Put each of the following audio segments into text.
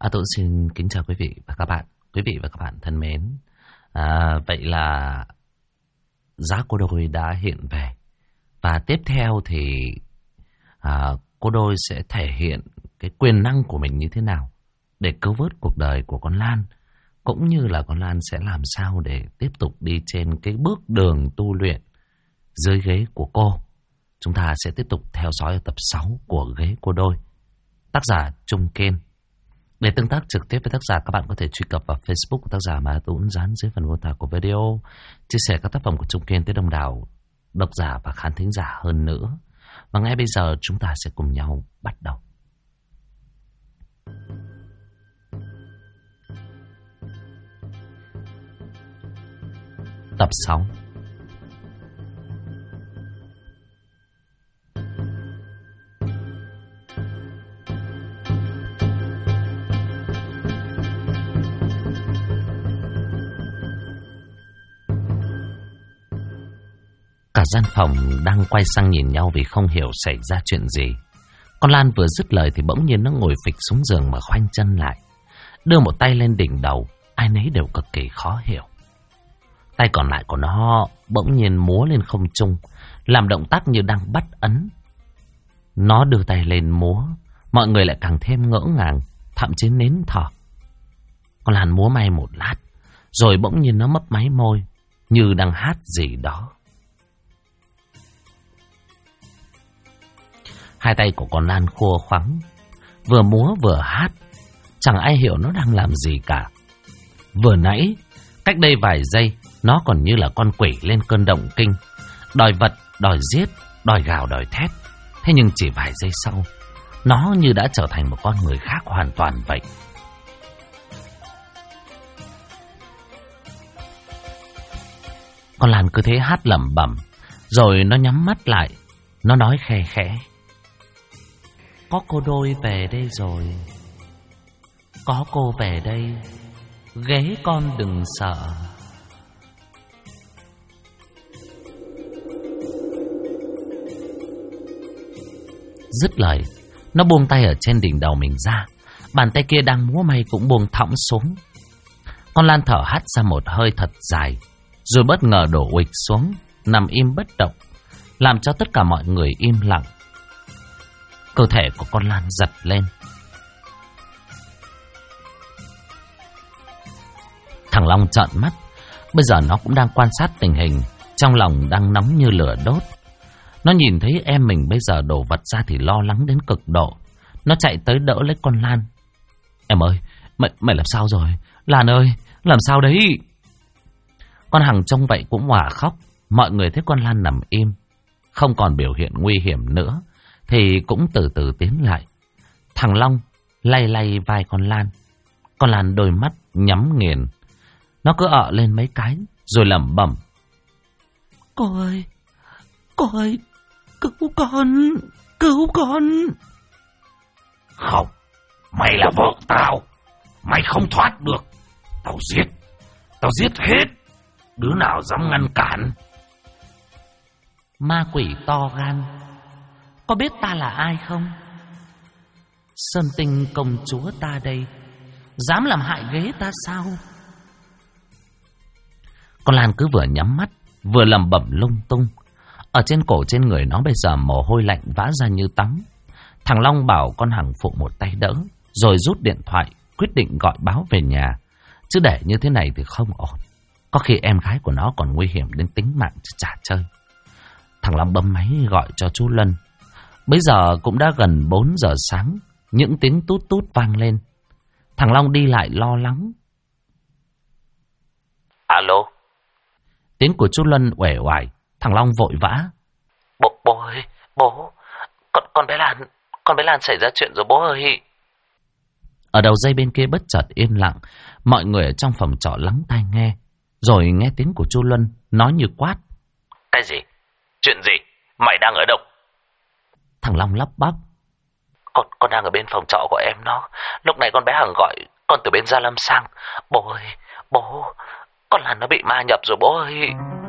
Tôi xin kính chào quý vị và các bạn. Quý vị và các bạn thân mến. Vậy là Giá Cô Đôi đã hiện về. Và tiếp theo thì cô Đôi sẽ thể hiện cái quyền năng của mình như thế nào để cứu vớt cuộc đời của con Lan. Cũng như là con Lan sẽ làm sao để tiếp tục đi trên cái bước đường tu luyện dưới ghế của cô. Chúng ta sẽ tiếp tục theo dõi tập 6 của Ghế Cô Đôi. Tác giả Trung Kiên. Để tương tác trực tiếp với tác giả, các bạn có thể truy cập vào Facebook của tác giả mà tôi cũng dán dưới phần mô tả của video, chia sẻ các tác phẩm của Trung Kiên tới đông đảo độc giả và khán thính giả hơn nữa. Và ngay bây giờ chúng ta sẽ cùng nhau bắt đầu. Tập 6. Cả gian phòng đang quay sang nhìn nhau vì không hiểu xảy ra chuyện gì. Con Lan vừa dứt lời thì bỗng nhiên nó ngồi phịch xuống giường mà khoanh chân lại, đưa một tay lên đỉnh đầu, ai nấy đều cực kỳ khó hiểu. Tay còn lại của nó bỗng nhiên múa lên không trung, làm động tác như đang bắt ấn. Nó đưa tay lên múa, mọi người lại càng thêm ngỡ ngàng, thậm chí nín thở. Con Lan múa may một lát, rồi bỗng nhiên nó mấp máy môi, như đang hát gì đó. Hai tay của con Lan khua khoắng, vừa múa vừa hát, chẳng ai hiểu nó đang làm gì cả. Vừa nãy, cách đây vài giây, nó còn như là con quỷ lên cơn động kinh, đòi vật, đòi giết, đòi gào, đòi thét. Thế nhưng chỉ vài giây sau, nó như đã trở thành một con người khác hoàn toàn vậy. Con Lan cứ thế hát lẩm bẩm, rồi nó nhắm mắt lại, nó nói khe khẽ. Có cô Đôi về đây rồi. Có cô về đây, ghế con đừng sợ. Dứt lời, nó buông tay ở trên đỉnh đầu mình ra. Bàn tay kia đang múa may cũng buông thõng xuống. Con Lan thở hắt ra một hơi thật dài, rồi bất ngờ đổ uịch xuống, nằm im bất động, làm cho tất cả mọi người im lặng. Cơ thể của con Lan giật lên. Thằng Long trợn mắt. Bây giờ nó cũng đang quan sát tình hình, trong lòng đang nóng như lửa đốt. Nó nhìn thấy em mình bây giờ đổ vật ra thì lo lắng đến cực độ. Nó chạy tới đỡ lấy con Lan. Em ơi, mày làm sao rồi? Lan ơi, làm sao đấy? Con Hằng trông vậy cũng òa khóc. Mọi người thấy con Lan nằm im, không còn biểu hiện nguy hiểm nữa, thì cũng từ từ tiến lại. Thằng Long lay lay vai con Lan. Con Lan đôi mắt nhắm nghiền. Nó cứ ợ lên mấy cái, rồi lẩm bẩm. Cô ơi, cứu con. Không, mày là vợ tao, mày không thoát được. Tao giết hết, đứa nào dám ngăn cản. Ma quỷ to gan, có biết ta là ai không? Sơn Tinh công chúa ta đây, dám làm hại ghế ta sao? Con Lan cứ vừa nhắm mắt, vừa lẩm bẩm lung tung. Ở trên cổ trên người nó bây giờ mồ hôi lạnh vã ra như tắm. Thằng Long bảo con Hằng phụ một tay đỡ, rồi rút điện thoại, quyết định gọi báo về nhà. Chứ để như thế này thì không ổn. Có khi em gái của nó còn nguy hiểm đến tính mạng chứ chả chơi. Thằng Long bấm máy gọi cho chú Lân. Bây giờ cũng đã gần 4 giờ sáng, những tiếng tút tút vang lên. Thằng Long đi lại lo lắng. Alo. Tiếng của chú Lân uể oải. Thằng Long vội vã. Bố ơi, bố. Con bé Lan xảy ra chuyện rồi bố ơi. Ở đầu dây bên kia bất chợt yên lặng. Mọi người ở trong phòng trọ lắng tai nghe. Rồi nghe tiếng của chú Luân nói như quát. Cái gì? Chuyện gì? Mày đang ở đâu? Thằng Long lắp bắp. Con đang ở bên phòng trọ của em nó. Lúc này con bé Hằng gọi con từ bên Gia Lâm sang. Bố ơi, bố, con Lan nó bị ma nhập rồi bố ơi.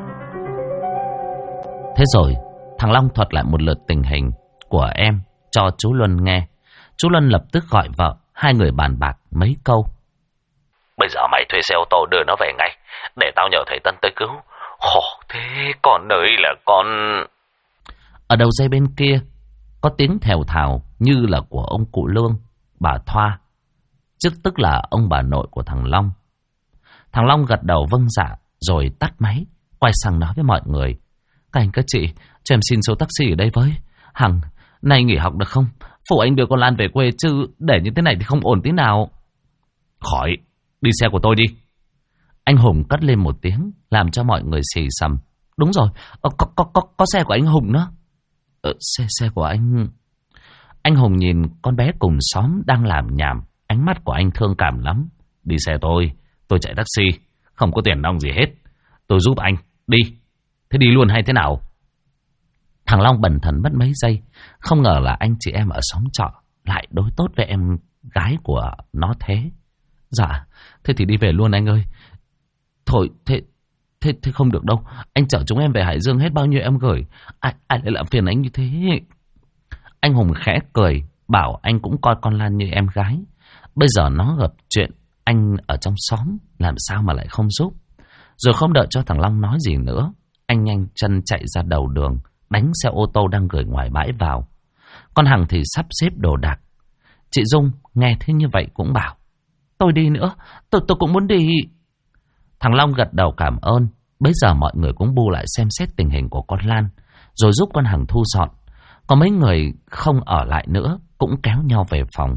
Thế rồi, thằng Long thuật lại một lượt tình hình của em cho chú Luân nghe. Chú Luân lập tức gọi vợ, hai người bàn bạc mấy câu. Bây giờ mày thuê xe ô tô đưa nó về ngay, để tao nhờ thầy Tân tới cứu. Khổ thế, con ơi là con... Ở đầu dây bên kia, có tiếng thều thào như là của ông cụ Lương, bà Thoa, tức là ông bà nội của thằng Long. Thằng Long gật đầu vâng dạ, rồi tắt máy, quay sang nói với mọi người. Các anh các chị, cho em xin số taxi ở đây với. Hằng, nay nghỉ học được không? Phụ anh đưa con Lan về quê chứ, để như thế này thì không ổn tí nào. Khỏi, đi xe của tôi đi. Anh Hùng cất lên một tiếng, làm cho mọi người xì xầm. Đúng rồi, có xe của anh Hùng nữa. Xe của anh... Anh Hùng nhìn con bé cùng xóm đang làm nhảm, ánh mắt của anh thương cảm lắm. Đi xe tôi chạy taxi, không có tiền nong gì hết. Tôi giúp anh, đi. Thế đi luôn hay thế nào? Thằng Long bần thần mất mấy giây, không ngờ là anh chị em ở xóm trọ lại đối tốt với em gái của nó thế. Dạ, thế thì đi về luôn anh ơi. Thôi, thế không được đâu. Anh chở chúng em về Hải Dương hết bao nhiêu em gửi. Ai lại làm phiền anh như thế? Anh Hùng khẽ cười, bảo anh cũng coi con Lan như em gái. Bây giờ nó gặp chuyện, anh ở trong xóm, làm sao mà lại không giúp. Rồi không đợi cho thằng Long nói gì nữa, anh nhanh chân chạy ra đầu đường, đánh xe ô tô đang gửi ngoài bãi vào. Con Hằng thì sắp xếp đồ đạc. Chị Dung nghe thế như vậy cũng bảo, tôi đi nữa, tôi cũng muốn đi. Thằng Long gật đầu cảm ơn. Bây giờ mọi người cũng bu lại xem xét tình hình của con Lan, rồi giúp con Hằng thu dọn. Có mấy người không ở lại nữa cũng kéo nhau về phòng.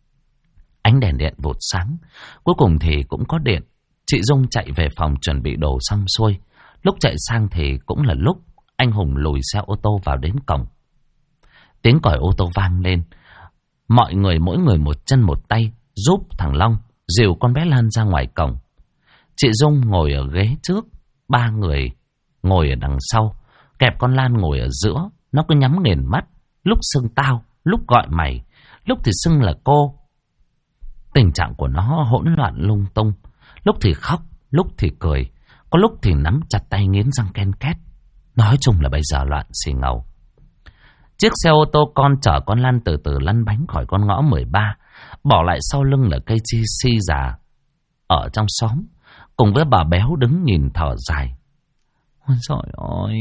Ánh đèn điện vụt sáng, cuối cùng thì cũng có điện. Chị Dung chạy về phòng chuẩn bị đồ xong xuôi. Lúc chạy sang thì cũng là lúc anh Hùng lùi xe ô tô vào đến cổng. Tiếng còi ô tô vang lên. Mọi người mỗi người một chân một tay giúp thằng Long dìu con bé Lan ra ngoài cổng. Chị Dung ngồi ở ghế trước, ba người ngồi ở đằng sau, kẹp con Lan ngồi ở giữa. Nó cứ nhắm nghiền mắt, lúc xưng tao, lúc gọi mày, lúc thì xưng là cô. Tình trạng của nó hỗn loạn lung tung, lúc thì khóc, lúc thì cười, có lúc thì nắm chặt tay nghiến răng ken két. Nói chung là bây giờ loạn xì ngầu. Chiếc xe ô tô con chở con Lan từ từ lăn bánh khỏi con ngõ 13, bỏ lại sau lưng là cây chi si già ở trong xóm, cùng với bà béo đứng nhìn thở dài. Ôi trời ơi,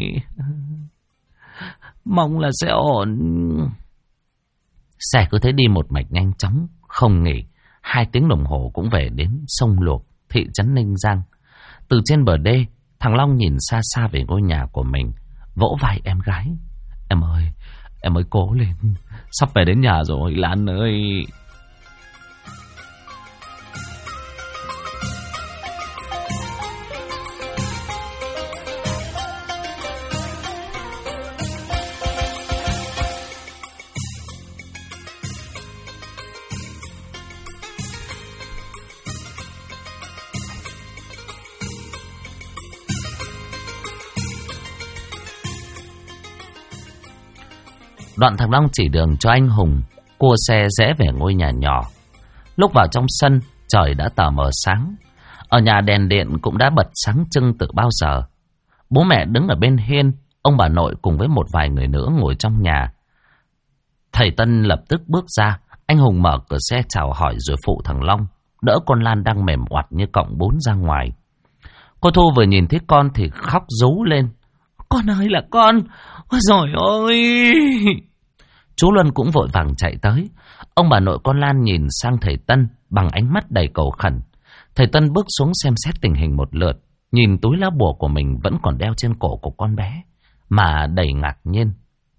mong là sẽ ổn. Xe cứ thế đi một mạch nhanh chóng, không nghỉ. 2 tiếng đồng hồ cũng về đến sông Luộc, thị trấn Ninh Giang. Từ trên bờ đê, thằng Long nhìn xa xa về ngôi nhà của mình, vỗ vai em gái. Em ơi cố lên, sắp về đến nhà rồi Lan ơi. Đoạn thằng Long chỉ đường cho anh Hùng cua xe rẽ về ngôi nhà nhỏ. Lúc vào trong sân, trời đã tờ mờ sáng. Ở nhà đèn điện cũng đã bật sáng trưng từ bao giờ. Bố mẹ đứng ở bên hiên, ông bà nội cùng với một vài người nữa ngồi trong nhà. Thầy Tân lập tức bước ra, anh Hùng mở cửa xe chào hỏi rồi phụ thằng Long đỡ con Lan đang mềm oặt như cọng bún ra ngoài. Cô Thu vừa nhìn thấy con thì khóc rú lên. Con ơi là con! Ôi dồi ôi! Chú Luân cũng vội vàng chạy tới. Ông bà nội con Lan nhìn sang thầy Tân bằng ánh mắt đầy cầu khẩn. Thầy Tân bước xuống xem xét tình hình một lượt, nhìn túi lá bùa của mình vẫn còn đeo trên cổ của con bé, mà đầy ngạc nhiên.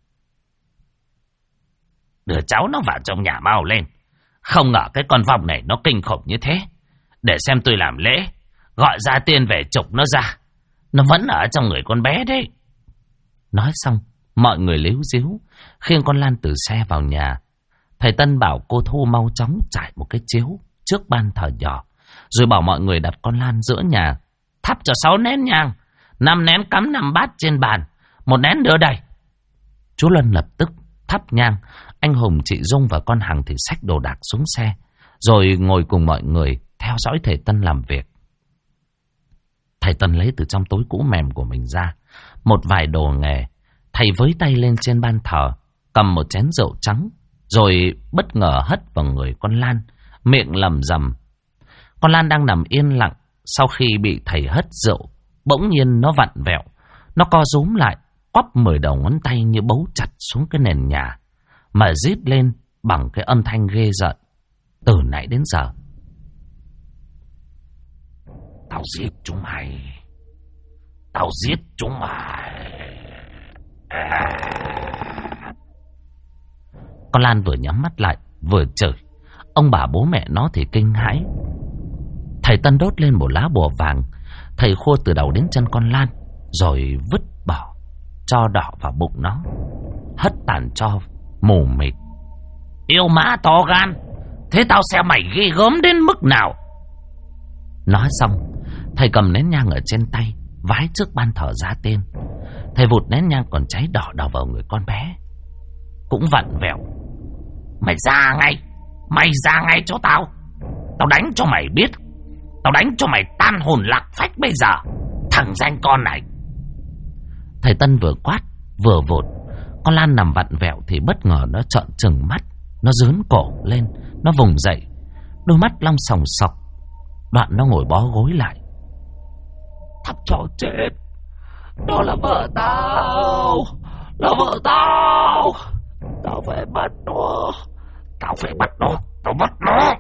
Đưa cháu nó vào trong nhà mau lên. Không ngờ cái con vong này nó kinh khủng như thế. Để xem tôi làm lễ, gọi gia tiên về trục nó ra. Nó vẫn ở trong người con bé đấy. Nói xong, mọi người líu díu khiêng con Lan từ xe vào nhà. Thầy Tân bảo cô Thu mau chóng trải một cái chiếu trước ban thờ nhỏ, rồi bảo mọi người đặt con Lan giữa nhà, thắp cho 6 nén nhang, 5 nén cắm 5 bát trên bàn, 1 nén đưa đây. Chú Luân lập tức thắp nhang. Anh Hùng, chị Dung và con Hằng thì xách đồ đạc xuống xe, rồi ngồi cùng mọi người theo dõi thầy Tân làm việc. Thầy Tân lấy từ trong túi cũ mềm của mình ra một vài đồ nghề. Thầy với tay lên trên ban thờ, cầm một chén rượu trắng, rồi bất ngờ hất vào người con Lan, miệng lẩm rẩm. Con Lan đang nằm yên lặng sau khi bị thầy hất rượu, bỗng nhiên nó vặn vẹo, nó co rúm lại, quắp 10 đầu ngón tay như bấu chặt xuống cái nền nhà, mà rít lên bằng cái âm thanh ghê rợn. Từ nãy đến giờ, tao giết chúng mày, tao giết chúng mày. Con Lan vừa nhắm mắt lại vừa chửi. Ông bà bố mẹ nó thì kinh hãi. Thầy Tân đốt lên một lá bùa vàng, thầy khua từ đầu đến chân con Lan, rồi vứt bỏ tro đỏ vào bụng nó, hất tàn tro mù mịt. Yêu má to gan, thế tao xem mày ghê gớm đến mức nào. Nói xong, thầy cầm nén nhang ở trên tay, vái trước ban thờ ra tên. Thầy vụt nén nhang còn cháy đỏ đỏ vào người con bé, cũng vặn vẹo. Mày ra ngay cho tao. Tao đánh cho mày biết, tao đánh cho mày tan hồn lạc phách bây giờ, thằng danh con này. Thầy Tân vừa quát vừa vụt. Con Lan nằm vặn vẹo thì bất ngờ nó trợn trừng mắt, nó rướn cổ lên, nó vùng dậy, đôi mắt long sòng sọc. Đoạn nó ngồi bó gối lại. Thằng chó chết, đó là vợ tao, là vợ tao. Tao phải bắt nó, tao bắt nó.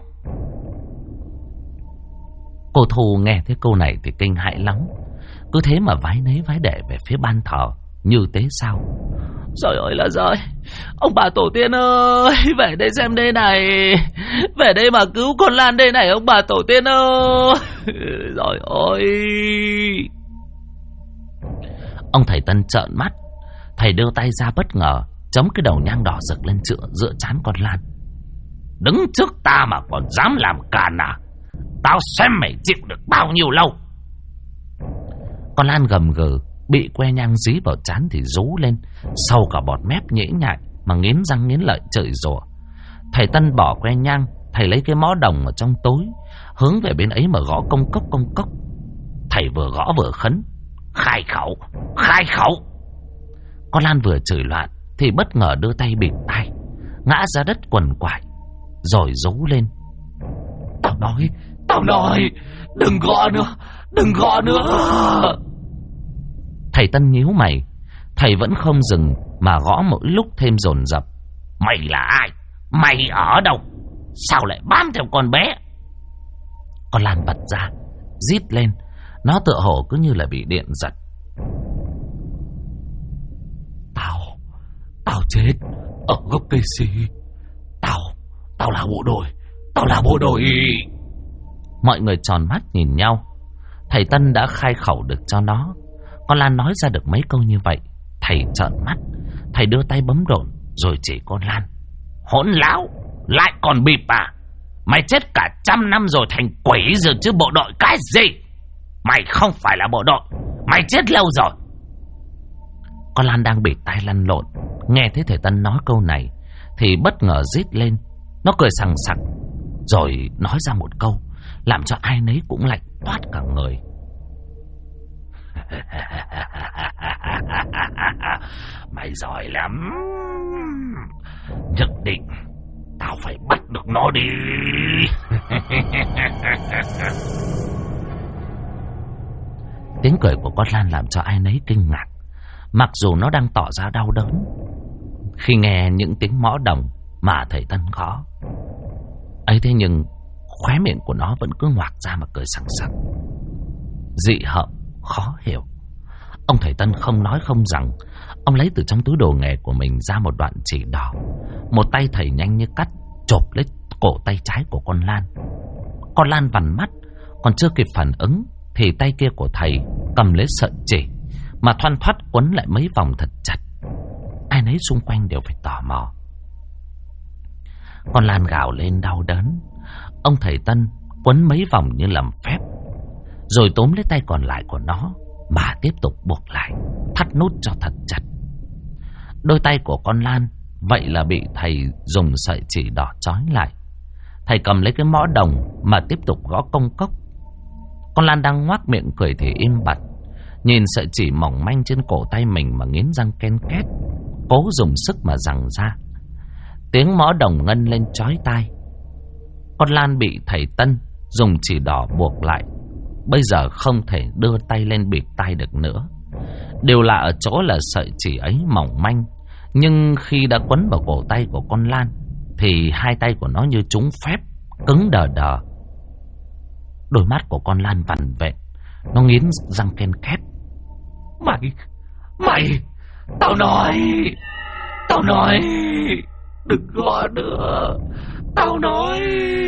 Cô Thu nghe thấy câu này thì kinh hãi lắm, cứ thế mà vái nấy vái để về phía ban thờ như tế sao. Trời ơi là trời, ông bà tổ tiên ơi, về đây xem đây này, về đây mà cứu con Lan đây này ông bà tổ tiên ơi. Trời ơi. Ông thầy Tân trợn mắt, thầy đưa tay ra bất ngờ chống cái đầu nhang đỏ rực lên giữa trán con Lan. Đứng trước ta mà còn dám làm càn à? Tao xem mày chịu được bao nhiêu lâu. Con Lan gầm gừ, bị que nhang dí vào trán thì rú lên, sâu cả bọt mép nhễ nhại mà nghiến răng nghiến lợi chửi rủa. Thầy Tân bỏ que nhang, thầy lấy cái mõ đồng ở trong tối, hướng về bên ấy mà gõ công cốc. Thầy vừa gõ vừa khấn: khai khẩu. Con Lan vừa chửi loạn thì bất ngờ đưa tay bịt tai, ngã ra đất quằn quại, rồi rú lên: Tao nói, đừng gõ nữa. Thầy Tân nhíu mày, thầy vẫn không dừng mà gõ mỗi lúc thêm dồn dập. Mày là ai? Mày ở đâu? Sao lại bám theo con bé? Con Lan bật ra, rít lên, nó tựa hồ cứ như là bị điện giật. Tao chết ở gốc cây si. Tao là bộ đội. Mọi người tròn mắt nhìn nhau. Thầy Tân đã khai khẩu được cho nó. Con Lan nói ra được mấy câu như vậy, thầy trợn mắt, thầy đưa tay bấm độn rồi chỉ con Lan: hỗn láo, lại còn bịp à? Mày chết cả 100 năm rồi thành quỷ rồi chứ bộ đội cái gì? Mày không phải là bộ đội, mày chết lâu rồi. Con Lan đang bịt tai lăn lộn, nghe thấy thầy Tân nói câu này thì bất ngờ rít lên. Nó cười sằng sặc, rồi nói ra một câu làm cho ai nấy cũng lạnh toát cả người. Mày giỏi lắm, nhất định tao phải bắt được nó đi. Tiếng cười của con Lan làm cho ai nấy kinh ngạc, mặc dù nó đang tỏ ra đau đớn khi nghe những tiếng mõ đồng mà thầy Tân gõ ấy, thế nhưng khóe miệng của nó vẫn cứ ngoạc ra mà cười sằng sặc, dị hợm khó hiểu. Ông thầy Tân không nói không rằng, ông lấy từ trong túi đồ nghề của mình ra một đoạn chỉ đỏ. Một tay thầy nhanh như cắt chộp lấy cổ tay trái của con Lan. Con Lan vằn mắt, còn chưa kịp phản ứng thì tay kia của thầy cầm lấy sợi chỉ mà thoăn thoắt quấn lại mấy vòng thật chặt. Ai nấy xung quanh đều phải tò mò. Con Lan gào lên đau đớn. Ông thầy Tân quấn mấy vòng như làm phép, rồi túm lấy tay còn lại của nó mà tiếp tục buộc lại, thắt nút cho thật chặt. Đôi tay của con Lan vậy là bị thầy dùng sợi chỉ đỏ trói lại. Thầy cầm lấy cái mõ đồng mà tiếp tục gõ công cốc. Con Lan đang ngoác miệng cười thì im bặt, nhìn sợi chỉ mỏng manh trên cổ tay mình mà nghiến răng ken két, cố dùng sức mà giằng ra. Tiếng mõ đồng ngân lên chói tai. Con Lan bị thầy Tân dùng chỉ đỏ buộc lại, bây giờ không thể đưa tay lên bịt tai được nữa. Điều lạ ở chỗ là sợi chỉ ấy mỏng manh, nhưng khi đã quấn vào cổ tay của con Lan thì hai tay của nó như trúng phép, cứng đờ đờ. Đôi mắt của con Lan vằn vện, nó nghiến răng ken két. Mày, tao nói, đừng gõ nữa, tao nói.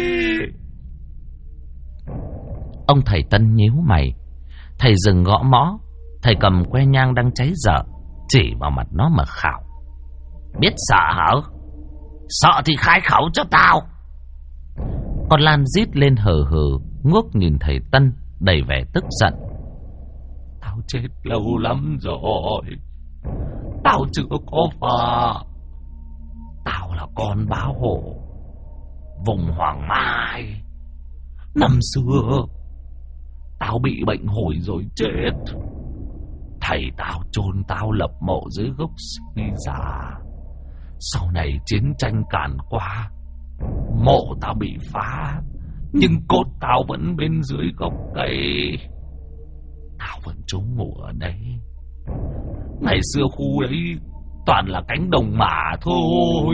Ông thầy Tân nhíu mày. Thầy dừng gõ mõ. Thầy cầm que nhang đang cháy dở, chỉ vào mặt nó mà khảo. Biết sợ hả? Sợ thì khai khẩu cho tao. Con Lan rít lên hừ hừ, ngước nhìn thầy Tân đầy vẻ tức giận. Tao chết lâu lắm rồi, tao chưa có vợ. Tao là con báo hổ vùng Hoàng Mai. Năm xưa tao bị bệnh hồi rồi chết. Thầy tao chôn tao lập mộ dưới gốc cây già. Sau này chiến tranh càn qua, mộ tao bị phá, nhưng cốt tao vẫn bên dưới gốc cây. Tao vẫn trú ngụ ở đây. Ngày xưa khu ấy toàn là cánh đồng mả thôi.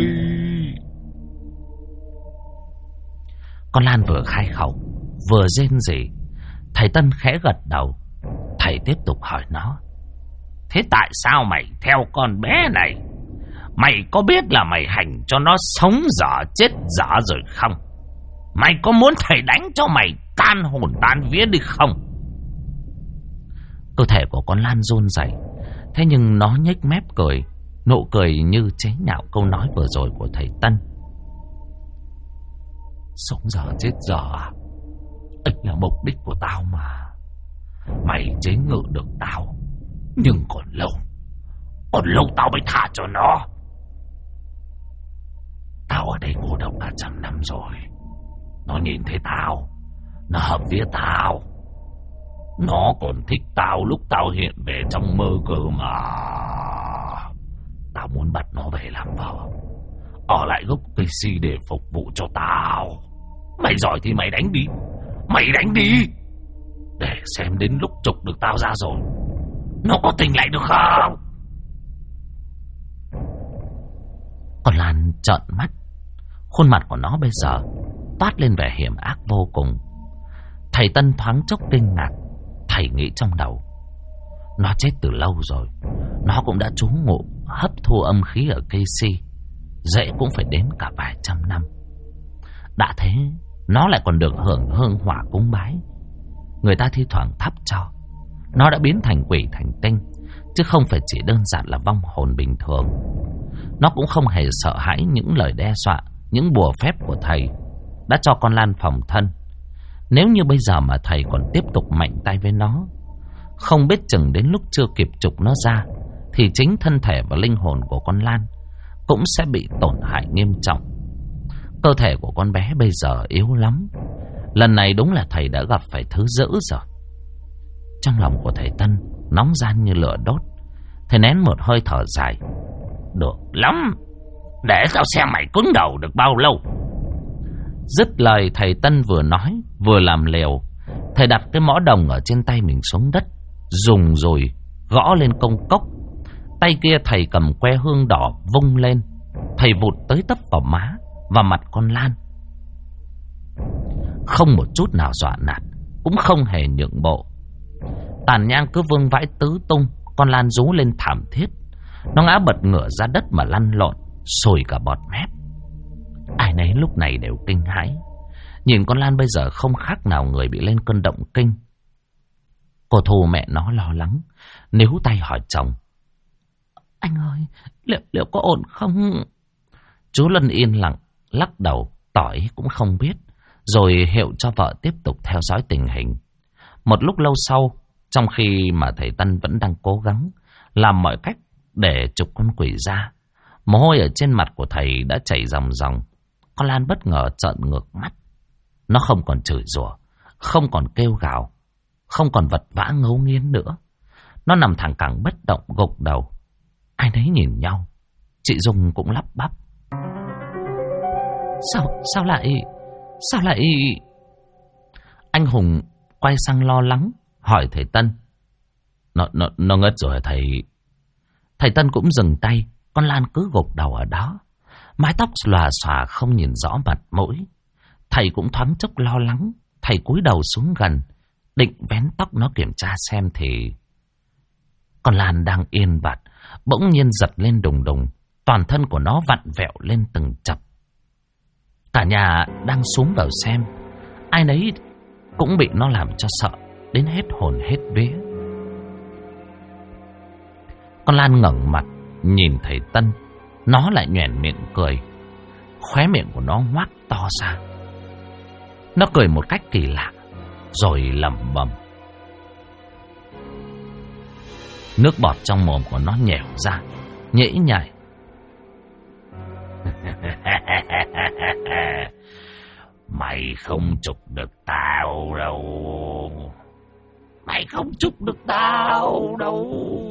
Con Lan vừa khai khẩu vừa rên rỉ. Thầy Tân khẽ gật đầu. Thầy tiếp tục hỏi nó. Thế tại sao mày theo con bé này? Mày có biết là mày hành cho nó sống dở chết dở rồi không? Mày có muốn thầy đánh cho mày tan hồn tan vía đi không? Cơ thể của con Lan run rẩy. Thế nhưng nó nhếch mép cười, nụ cười như chế nhạo câu nói vừa rồi của thầy Tân. Sống dở chết dở à? Ấy là mục đích của tao mà. Mày chế ngự được tao, nhưng còn lâu tao mới thả cho nó. Tao ở đây cô độc cả 100 năm rồi. Nó nhìn thấy tao, nó hợp vía tao. Nó còn thích tao lúc tao hiện về trong mơ cơ mà. Tao muốn bắt nó về làm vợ, ở lại gốc cây si để phục vụ cho tao. Mày giỏi thì mày đánh đi. Mày đánh đi, để xem đến lúc trục được tao ra rồi nó có tỉnh lại được không. Con Lan trợn mắt. Khuôn mặt của nó bây giờ toát lên vẻ hiểm ác vô cùng. Thầy Tân thoáng chốc kinh ngạc. Thầy nghĩ trong đầu, nó chết từ lâu rồi. Nó cũng đã trú ngụ hấp thu âm khí ở cây si, dễ cũng phải đến cả vài trăm năm. Đã thế, nó lại còn được hưởng hương hỏa cúng bái. Người ta thi thoảng thắp cho. Nó đã biến thành quỷ thành tinh, chứ không phải chỉ đơn giản là vong hồn bình thường. Nó cũng không hề sợ hãi những lời đe dọa, những bùa phép của thầy đã cho con Lan phòng thân. Nếu như bây giờ mà thầy còn tiếp tục mạnh tay với nó, không biết chừng đến lúc chưa kịp trục nó ra, thì chính thân thể và linh hồn của con Lan cũng sẽ bị tổn hại nghiêm trọng. Cơ thể của con bé bây giờ yếu lắm. Lần này đúng là thầy đã gặp phải thứ dữ rồi. Trong lòng của thầy Tân nóng gian như lửa đốt. Thầy nén một hơi thở dài. Được lắm, để tao xem mày cứng đầu được bao lâu. Dứt lời, thầy Tân vừa nói vừa làm liều. Thầy đặt cái mõ đồng ở trên tay mình xuống đất, dùng rồi gõ lên công cốc. Tay kia thầy cầm que hương đỏ vung lên. Thầy vụt tới tấp vào má và mặt con Lan. Không một chút nào dọa nạt, cũng không hề nhượng bộ. Tàn nhang cứ vương vãi tứ tung. Con Lan rú lên thảm thiết. Nó ngã bật ngửa ra đất mà lăn lộn, sùi cả bọt mép. Ai nấy lúc này đều kinh hãi. Nhìn con Lan bây giờ không khác nào người bị lên cơn động kinh. Cô Thu mẹ nó lo lắng, níu tay hỏi chồng. Anh ơi, liệu có ổn không? Chú Lân yên lặng, lắc đầu, tỏ ý cũng không biết, rồi hiệu cho vợ tiếp tục theo dõi tình hình. Một lúc lâu sau, trong khi mà thầy Tân vẫn đang cố gắng làm mọi cách để trục con quỷ ra, mồ hôi ở trên mặt của thầy đã chảy ròng ròng. Con Lan bất ngờ trợn ngược mắt. Nó không còn chửi rủa, không còn kêu gào, không còn vật vã ngấu nghiến nữa. Nó nằm thẳng cẳng bất động, gục đầu. Ai nấy nhìn nhau. Chị Dung cũng lắp bắp. Sao lại... Anh Hùng quay sang lo lắng hỏi thầy Tân. Nó ngất rồi hả thầy? Thầy Tân cũng dừng tay. Con Lan cứ gục đầu ở đó, mái tóc xòa xòa không nhìn rõ mặt mũi. Thầy cũng thoáng chốc lo lắng. Thầy cúi đầu xuống gần, định vén tóc nó kiểm tra xem thì... Con Lan đang yên bặt, bỗng nhiên giật lên đùng đùng. Toàn thân của nó vặn vẹo lên từng chập. Cả nhà đang xuống vào xem, ai nấy cũng bị nó làm cho sợ đến hết hồn hết vía. Con Lan ngẩng mặt nhìn thầy Tân, nó lại nhoẻn miệng cười. Khóe miệng của nó ngoác to ra. Nó cười một cách kỳ lạ, rồi lẩm bẩm. Nước bọt trong mồm của nó nhẻo ra, nhễ nhại. Mày không chụp được tao đâu. Mày không chụp được tao đâu.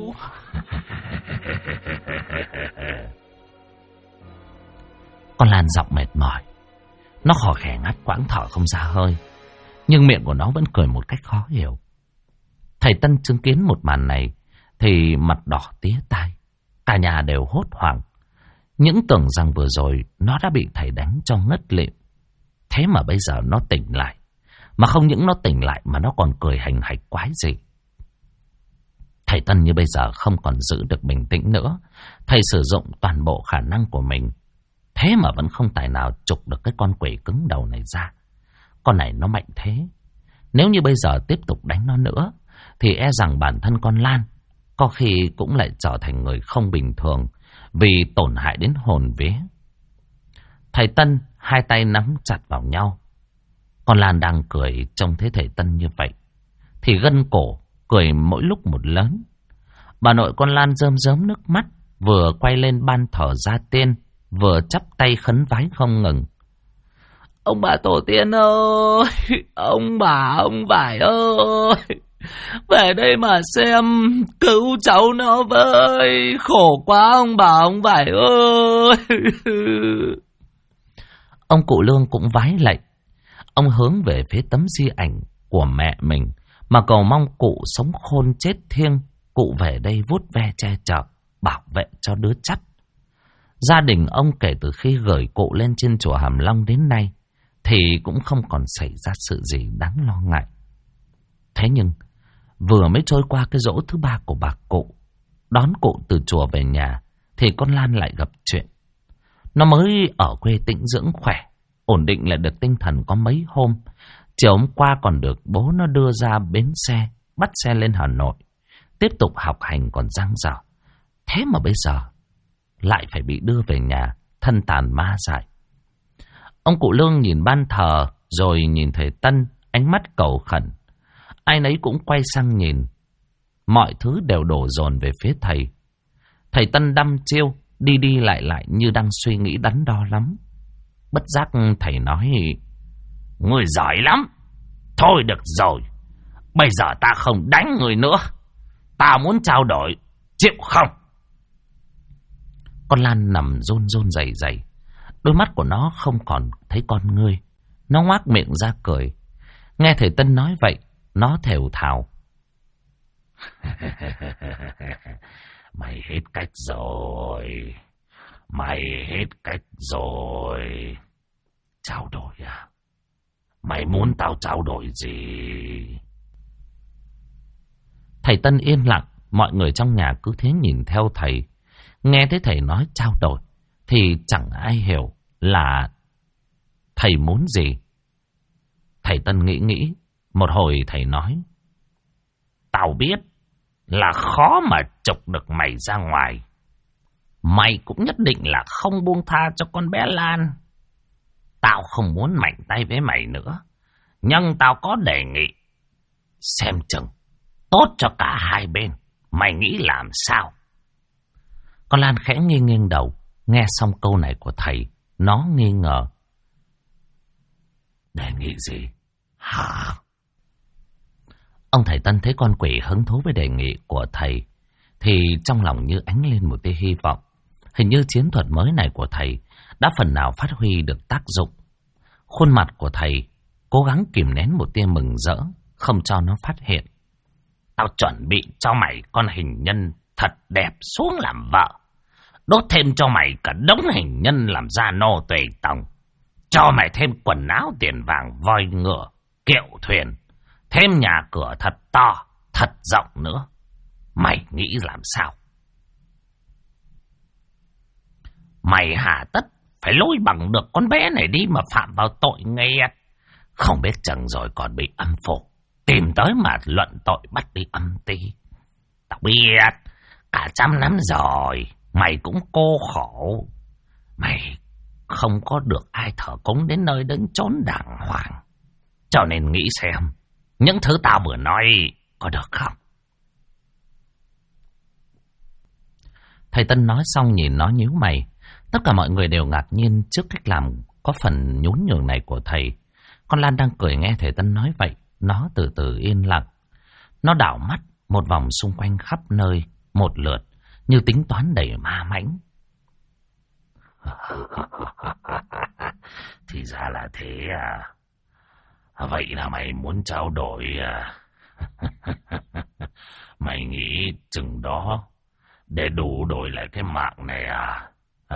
Con Lan giọng mệt mỏi. Nó khò khè ngắt quãng thở không ra hơi, nhưng miệng của nó vẫn cười một cách khó hiểu. Thầy Tân chứng kiến một màn này thì mặt đỏ tía tai. Cả nhà đều hốt hoảng, những tưởng rằng vừa rồi nó đã bị thầy đánh cho ngất lịm. Thế mà bây giờ nó tỉnh lại. Mà không những nó tỉnh lại mà nó còn cười hành hạch quái dị. Thầy Tân như bây giờ không còn giữ được bình tĩnh nữa. Thầy sử dụng toàn bộ khả năng của mình, thế mà vẫn không tài nào trục được cái con quỷ cứng đầu này ra. Con này nó mạnh thế. Nếu như bây giờ tiếp tục đánh nó nữa thì e rằng bản thân con Lan có khi cũng lại trở thành người không bình thường, vì tổn hại đến hồn vía. Thầy Tân hai tay nắm chặt vào nhau. Con Lan đang cười, trông thấy thầy Tân như vậy thì gân cổ cười mỗi lúc một lớn. Bà nội con Lan rơm rớm nước mắt, vừa quay lên ban thờ gia tiên, vừa chắp tay khấn vái không ngừng. Ông bà tổ tiên ơi, ông bà ông vải ơi, về đây mà xem, cứu cháu nó với, khổ quá ông bà ông vải ơi. Ông cụ Lương cũng vái lạy. Ông hướng về phía tấm di ảnh của mẹ mình mà cầu mong cụ sống khôn chết thiêng, cụ về đây vuốt ve che chở, bảo vệ cho đứa chắt. Gia đình ông kể từ khi gửi cụ lên trên chùa Hàm Long đến nay thì cũng không còn xảy ra sự gì đáng lo ngại. Thế nhưng vừa mới trôi qua cái giỗ thứ ba của bà cụ, đón cụ từ chùa về nhà, thì con Lan lại gặp chuyện. Nó mới ở quê tĩnh dưỡng khỏe, ổn định lại được tinh thần có mấy hôm. Chiều hôm qua còn được bố nó đưa ra bến xe, bắt xe lên Hà Nội, tiếp tục học hành còn dang dở. Thế mà bây giờ lại phải bị đưa về nhà, thân tàn ma dại. Ông cụ Lương nhìn ban thờ, rồi nhìn thầy Tân, ánh mắt cầu khẩn. Ai nấy cũng quay sang nhìn. Mọi thứ đều đổ dồn về phía thầy. Thầy Tân đăm chiêu, đi đi lại lại như đang suy nghĩ đắn đo lắm. Bất giác thầy nói: Ngươi giỏi lắm. Thôi được rồi, bây giờ ta không đánh người nữa. Ta muốn trao đổi, chịu không? Con Lan nằm run run rẩy rẩy. Đôi mắt của nó không còn thấy con ngươi. Nó ngoác miệng ra cười. Nghe thầy Tân nói vậy, nó thều thào: Mày hết cách rồi. Mày hết cách rồi. Trao đổi à? Mày muốn tao trao đổi gì? Thầy Tân yên lặng. Mọi người trong nhà cứ thế nhìn theo thầy. Nghe thấy thầy nói trao đổi thì chẳng ai hiểu là thầy muốn gì. Thầy Tân nghĩ. Một hồi thầy nói: Tao biết là khó mà trục được mày ra ngoài. Mày cũng nhất định là không buông tha cho con bé Lan. Tao không muốn mạnh tay với mày nữa, nhưng tao có đề nghị. Xem chừng tốt cho cả hai bên. Mày nghĩ làm sao? Con Lan khẽ nghiêng đầu. Nghe xong câu này của thầy, nó nghi ngờ. Đề nghị gì hả? Ông thầy Tân thấy con quỷ hứng thú với đề nghị của thầy thì trong lòng như ánh lên một tia hy vọng. Hình như chiến thuật mới này của thầy đã phần nào phát huy được tác dụng. Khuôn mặt của thầy cố gắng kìm nén một tia mừng rỡ, không cho nó phát hiện. Tao chuẩn bị cho mày con hình nhân thật đẹp xuống làm vợ. Đốt thêm cho mày cả đống hình nhân làm gia nô tùy tòng. Cho mày thêm quần áo tiền vàng voi ngựa, kiệu thuyền. Thêm nhà cửa thật to, thật rộng nữa. Mày nghĩ làm sao? Mày hà tất phải lôi bằng được con bé này đi mà phạm vào tội nghiệt. Không biết chừng rồi còn bị âm phủ tìm tới mà luận tội bắt đi âm ty. Tao biết, cả 100 năm rồi, mày cũng cô khổ. Mày không có được ai thờ cúng đến nơi đến chốn đàng hoàng. Cho nên nghĩ xem, những thứ tao vừa nói có được không? Thầy Tân nói xong nhìn nó nhíu mày. Tất cả mọi người đều ngạc nhiên trước cách làm có phần nhún nhường này của thầy. Con Lan đang cười nghe thầy Tân nói vậy. Nó từ từ yên lặng. Nó đảo mắt một vòng xung quanh khắp nơi một lượt, như tính toán đầy ma mãnh. Thì ra là thế à? Vậy là mày muốn trao đổi à? Mày nghĩ chừng đó để đủ đổi lại cái mạng này à?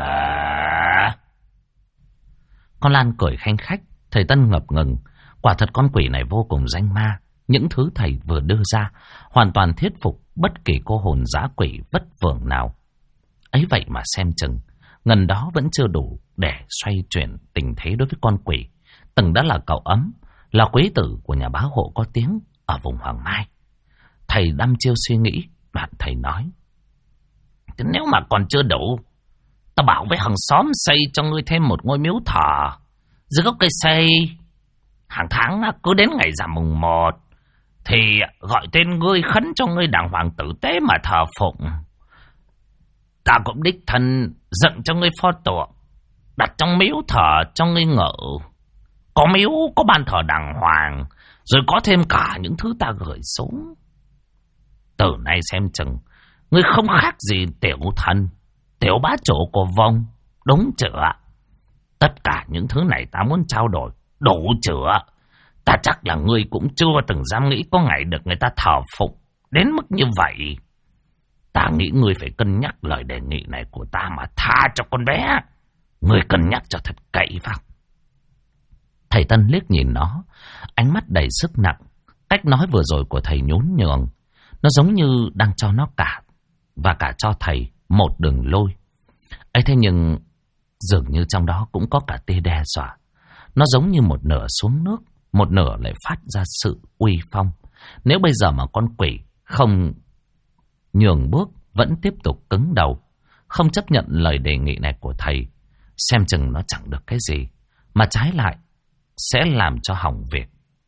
Con Lan cười khanh khách. Thầy Tân ngập ngừng. Quả thật con quỷ này vô cùng danh ma. Những thứ thầy vừa đưa ra hoàn toàn thuyết phục bất kỳ cô hồn dã quỷ vất vưởng nào. Ấy vậy mà xem chừng ngần đó vẫn chưa đủ để xoay chuyển tình thế đối với con quỷ từng đã là cậu ấm, là quý tử của nhà bá hộ có tiếng ở vùng Hoàng Mai. Thầy đăm chiêu suy nghĩ, đoạn thầy nói: nếu mà còn chưa đủ, tao bảo với hàng xóm xây cho ngươi thêm một ngôi miếu thờ dưới gốc cây xây. Hàng tháng cứ đến ngày rằm mùng 1 thì gọi tên ngươi khấn cho ngươi đàng hoàng tử tế mà thờ phụng. Ta cũng đích thân dựng cho ngươi pho tượng, đặt trong miếu thờ cho ngươi ngự. Có miếu, có ban thờ đàng hoàng, rồi có thêm cả những thứ ta gửi xuống. Từ nay xem chừng ngươi không khác gì tiểu thần, tiểu bá chủ của vong, đúng chưa? Tất cả những thứ này ta muốn trao đổi, đủ chưa? Ta chắc là ngươi cũng chưa từng dám nghĩ có ngày được người ta thờ phụng đến mức như vậy. Ta nghĩ ngươi phải cân nhắc lời đề nghị này của ta mà tha cho con bé. Ngươi cân nhắc cho thật kỹ vào. Thầy Tân liếc nhìn nó, ánh mắt đầy sức nặng. Cách nói vừa rồi của thầy nhún nhường, nó giống như đang cho nó cả và cả cho thầy một đường lôi. ấy thế nhưng dường như trong đó cũng có cả tia đe dọa. Nó giống như một nửa xuống nước, một nửa lại phát ra sự uy phong. Nếu bây giờ mà con quỷ không nhường bước, vẫn tiếp tục cứng đầu, không chấp nhận lời đề nghị này của thầy, xem chừng nó chẳng được cái gì, mà trái lại sẽ làm cho hỏng việc.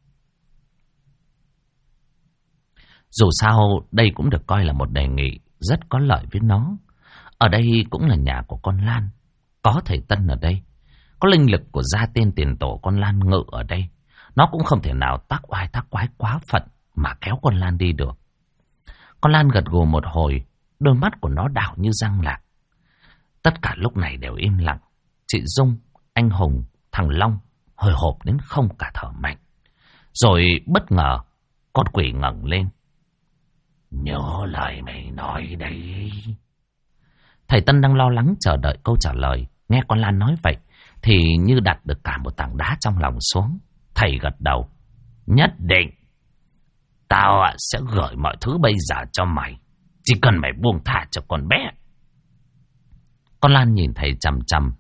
Dù sao, đây cũng được coi là một đề nghị rất có lợi với nó. Ở đây cũng là nhà của con Lan, có thầy Tân ở đây, có linh lực của gia tiên tiền tổ con Lan ngự ở đây. Nó cũng không thể nào tác oai tác quái quá phận mà kéo con Lan đi được. Con Lan gật gù một hồi, đôi mắt của nó đảo như răng lạc. Tất cả lúc này đều im lặng. Chị Dung, anh Hùng, thằng Long hồi hộp đến không cả thở mạnh. Rồi bất ngờ con quỷ ngẩng lên. Nhớ lời mày nói đấy. Thầy Tân đang lo lắng chờ đợi câu trả lời. Nghe con Lan nói vậy thì như đặt được cả một tảng đá trong lòng xuống. Thầy gật đầu. Nhất định. Tao sẽ gửi mọi thứ bây giờ cho mày. Chỉ cần mày buông thả cho con bé. Con Lan nhìn thầy chằm chằm.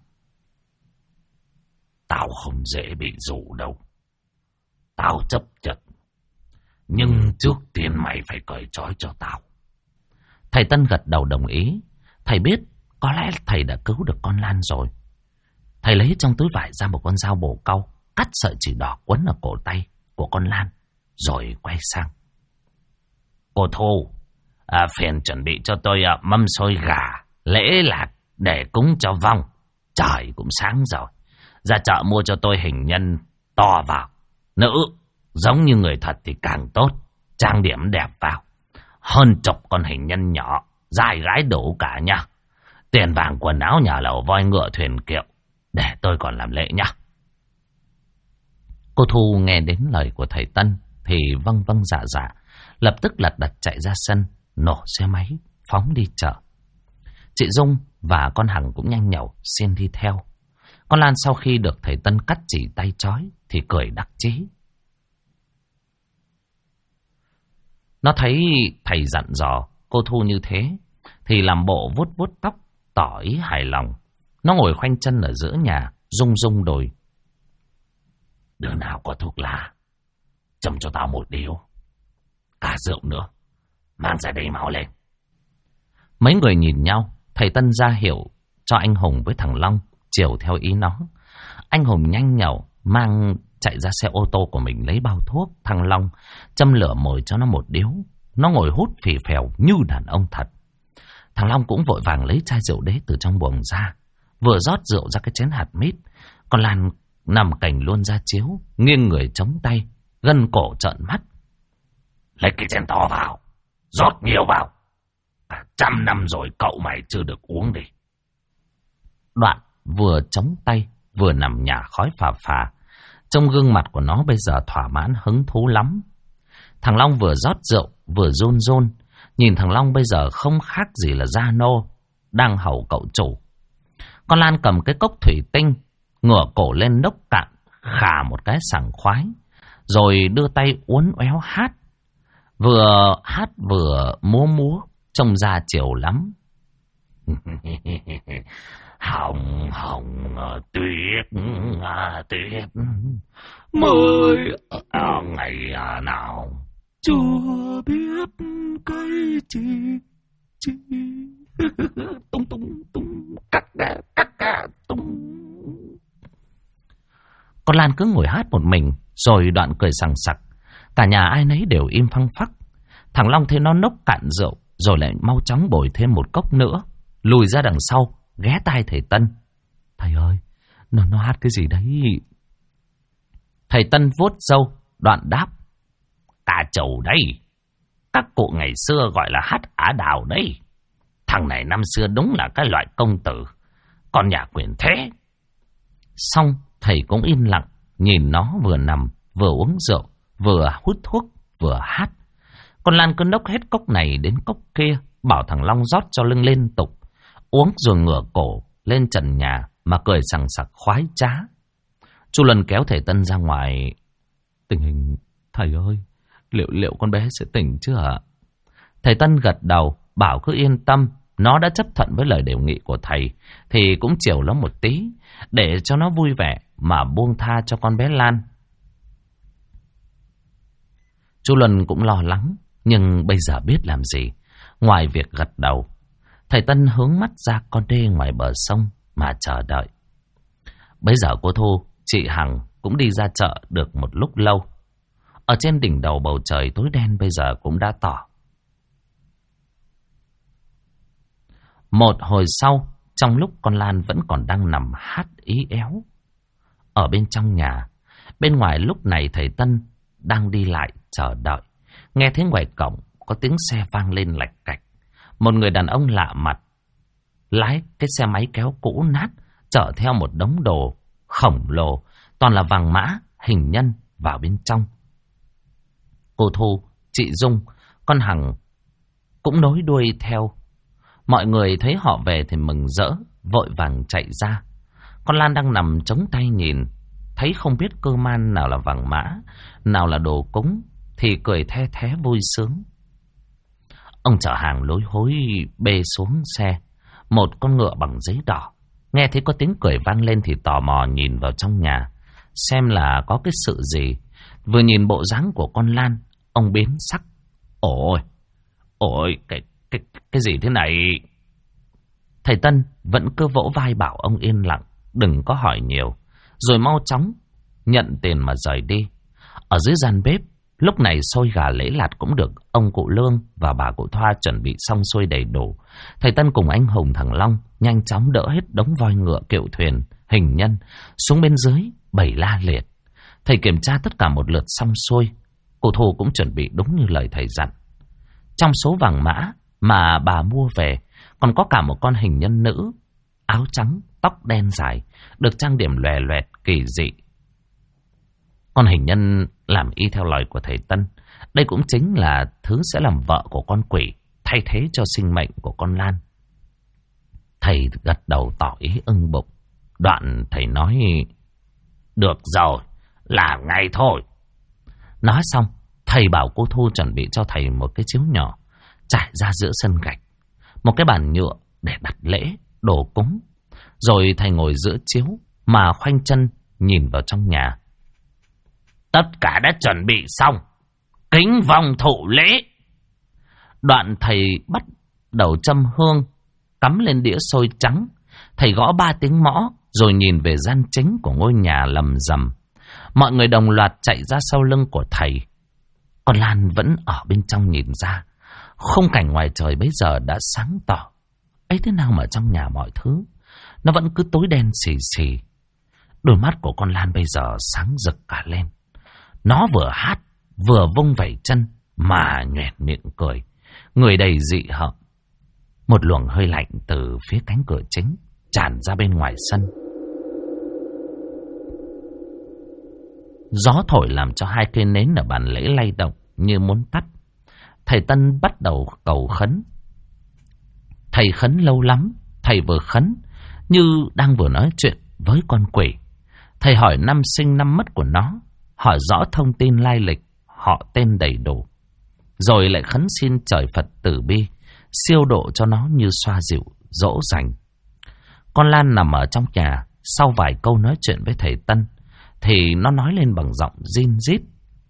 Tao không dễ bị dụ đâu. Tao chấp nhận. Nhưng trước tiên mày phải cởi trói cho tao. Thầy Tân gật đầu đồng ý. Thầy biết có lẽ thầy đã cứu được con Lan rồi. Thầy lấy trong túi vải ra một con dao bổ cau, cắt sợi chỉ đỏ quấn ở cổ tay của con Lan, rồi quay sang. Cô Thu, phiền chuẩn bị cho tôi mâm xôi gà, lễ lạc để cúng cho vong. Trời cũng sáng rồi. Ra chợ mua cho tôi hình nhân to vào. Nữ, giống như người thật thì càng tốt. Trang điểm đẹp vào. Hơn chục con hình nhân nhỏ, dài gái đủ cả nha. Tiền vàng quần áo nhà lầu voi ngựa thuyền kiệu, để tôi còn làm lễ nhá. Cô Thu nghe đến lời của thầy Tân thì vâng vâng dạ dạ, lập tức lật đật chạy ra sân, nổ xe máy, phóng đi chợ. Chị Dung và con Hằng cũng nhanh nhẩu xin đi theo. Con Lan sau khi được thầy Tân cắt chỉ tay trói thì cười đắc chí. Nó thấy thầy dặn dò cô Thu như thế thì làm bộ vuốt vuốt tóc, tỏ ý hài lòng. Nó ngồi khoanh chân ở giữa nhà, rung rung đồi. Đứa nào có thuốc lá, châm cho tao một điếu. Cả rượu nữa, mang ra đây mau lên. Mấy người nhìn nhau, thầy Tân ra hiệu cho anh Hùng với thằng Long chiều theo ý nó. Anh Hùng nhanh nhẩu mang chạy ra xe ô tô của mình lấy bao thuốc. Thằng Long châm lửa mồi cho nó một điếu. Nó ngồi hút phì phèo như đàn ông thật. Thằng Long cũng vội vàng lấy chai rượu đế từ trong buồng ra, vừa rót rượu ra cái chén hạt mít. Còn Lan nằm cạnh luôn ra chiếu, nghiêng người chống tay, gân cổ trợn mắt. Lấy cái chén to vào, rót nhiều vào. Cả 100 năm rồi cậu mày chưa được uống đi. Đoạn vừa chống tay vừa nằm nhả khói phà phà. Trong gương mặt của nó bây giờ thỏa mãn hứng thú lắm. Thằng Long vừa rót rượu vừa run run. Nhìn thằng Long bây giờ không khác gì là gia nô đang hầu cậu chủ. Con Lan cầm cái cốc thủy tinh, ngửa cổ lên nốc cạn, khà một cái sảng khoái, rồi đưa tay uốn éo hát. Vừa hát vừa múa múa, trông ra chiều lắm. Hồng hồng tuyết tuyết mới ngày nào chưa biết cái chi tung tung tung cắt tung. Con Lan cứ ngồi hát một mình, rồi đoạn cười sằng sặc. Cả nhà ai nấy đều im phăng phắc. Thằng Long thấy nó nốc cạn rượu, rồi lại mau chóng bồi thêm một cốc nữa, lùi ra đằng sau ghé tai thầy Tân. Thầy ơi, nó hát cái gì đấy? Thầy Tân vuốt râu, đoạn đáp. Ca trầu đây. Các cụ ngày xưa gọi là hát ả đào đấy. Thằng này năm xưa đúng là cái loại công tử, con nhà quyền thế. Xong thầy cũng im lặng, nhìn nó vừa nằm, vừa uống rượu, vừa hút thuốc, vừa hát. Con Lan cứ nốc hết cốc này đến cốc kia, bảo thằng Long rót cho lưng liên tục. Uống rồi ngửa cổ lên trần nhà mà cười sằng sặc khoái trá. Chu Luân kéo thầy Tân ra ngoài. Tình hình thầy ơi, liệu con bé sẽ tỉnh chứ hả? Thầy Tân gật đầu, bảo cứ yên tâm. Nó đã chấp thuận với lời đề nghị của thầy thì cũng chiều nó một tí, để cho nó vui vẻ mà buông tha cho con bé Lan. Chu Luân cũng lo lắng, nhưng bây giờ biết làm gì. Ngoài việc gật đầu, thầy Tân hướng mắt ra con đê ngoài bờ sông mà chờ đợi. Bây giờ cô Thu, chị Hằng cũng đi ra chợ được một lúc lâu. Ở trên đỉnh đầu bầu trời tối đen bây giờ cũng đã tỏ. Một hồi sau, trong lúc con Lan vẫn còn đang nằm hát ý éo ở bên trong nhà, bên ngoài lúc này thầy Tân đang đi lại chờ đợi. Nghe thấy ngoài cổng có tiếng xe vang lên lạch cạch. Một người đàn ông lạ mặt lái cái xe máy kéo cũ nát, chở theo một đống đồ khổng lồ, toàn là vàng mã, hình nhân vào bên trong. Cô Thu, chị Dung, con Hằng cũng nối đuôi theo. Mọi người thấy họ về thì mừng rỡ, vội vàng chạy ra. Con Lan đang nằm chống tay nhìn, thấy không biết cơ man nào là vàng mã, nào là đồ cúng, thì cười the thé vui sướng. Ông chở hàng lối hối bê xuống xe một con ngựa bằng giấy đỏ. Nghe thấy có tiếng cười vang lên thì tò mò nhìn vào trong nhà, xem là có cái sự gì. Vừa nhìn bộ dáng của con Lan, ông biến sắc. Ôi, cái gì thế này? Thầy Tân vẫn cứ vỗ vai bảo ông yên lặng, đừng có hỏi nhiều, rồi mau chóng nhận tiền mà rời đi. Ở dưới gian bếp, lúc này xôi gà lễ lạt cũng được ông cụ Lương và bà cụ Thoa chuẩn bị xong xuôi đầy đủ. Thầy Tân cùng anh Hùng, thằng Long nhanh chóng đỡ hết đống voi ngựa, kiệu thuyền, hình nhân xuống bên dưới bày la liệt. Thầy kiểm tra tất cả một lượt xong xuôi. Cô Thu cũng chuẩn bị đúng như lời thầy dặn. Trong số vàng mã mà bà mua về, Còn có cả một con hình nhân nữ, áo trắng, tóc đen dài, được trang điểm lòe loẹt kỳ dị. Con hình nhân làm y theo lời của thầy Tân. Đây cũng chính là thứ sẽ làm vợ của con quỷ, thay thế cho sinh mệnh của con Lan. Thầy gật đầu tỏ ý ưng bụng. Đoạn thầy nói: được rồi, là ngay thôi. Nói xong, thầy bảo cô Thu chuẩn bị cho thầy một cái chiếu nhỏ trải ra giữa sân gạch, một cái bàn nhựa để đặt lễ, đồ cúng. Rồi thầy ngồi giữa chiếu mà khoanh chân nhìn vào trong nhà. Tất cả đã chuẩn bị xong, kính vòng thụ lễ. Đoạn thầy bắt đầu châm hương, cắm lên đĩa xôi trắng. Thầy gõ 3 tiếng mõ, rồi nhìn về gian chính của ngôi nhà lầm rầm. Mọi người đồng loạt chạy ra sau lưng của thầy. Con Lan vẫn ở bên trong nhìn ra. Khung cảnh ngoài trời bấy giờ đã sáng tỏ. Ấy thế nào mà trong nhà mọi thứ nó vẫn cứ tối đen xì xì. Đôi mắt của con Lan bây giờ sáng rực cả lên. Nó vừa hát vừa vung vẩy chân mà nhoẻn miệng cười, người đầy dị hợm. Một luồng hơi lạnh từ phía cánh cửa chính tràn ra bên ngoài sân. Gió thổi làm cho 2 cây nến ở bàn lễ lay động như muốn tắt. Thầy Tân bắt đầu cầu khấn. Thầy khấn lâu lắm. Thầy vừa khấn như đang vừa nói chuyện với con quỷ. Thầy hỏi năm sinh năm mất của nó, hỏi rõ thông tin lai lịch, họ tên đầy đủ. Rồi lại khấn xin trời Phật từ bi, siêu độ cho nó như xoa dịu, dỗ dành. Con Lan nằm ở trong nhà, sau vài câu nói chuyện với thầy Tân, thì nó nói lên bằng giọng rin rít.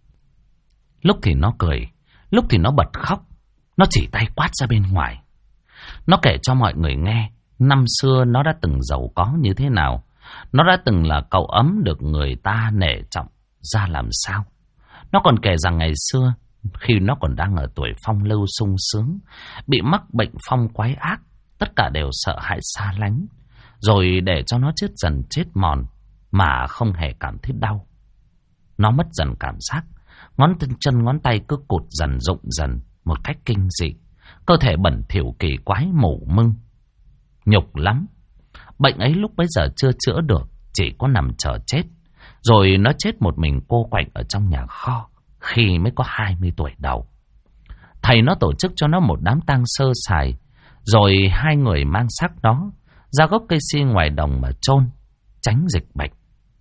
Lúc thì nó cười, lúc thì nó bật khóc. Nó chỉ tay quát ra bên ngoài. Nó kể cho mọi người nghe năm xưa nó đã từng giàu có như thế nào. Nó đã từng là cậu ấm được người ta nể trọng ra làm sao. Nó còn kể rằng ngày xưa, khi nó còn đang ở tuổi phong lưu sung sướng, bị mắc bệnh phong quái ác, tất cả đều sợ hãi xa lánh, rồi để cho nó chết dần chết mòn mà không hề cảm thấy đau. Nó mất dần cảm giác, ngón chân ngón tay cứ cụt dần rụng dần một cách kinh dị. Cơ thể bẩn thỉu kỳ quái mủ mưng, nhục lắm. Bệnh ấy lúc bấy giờ chưa chữa được, chỉ có nằm chờ chết. Rồi nó chết một mình cô quạnh ở trong nhà kho khi mới có 20 tuổi đầu. Thầy nó tổ chức cho nó một đám tang sơ sài, rồi 2 người mang xác nó ra gốc cây si ngoài đồng mà chôn, tránh dịch bệnh.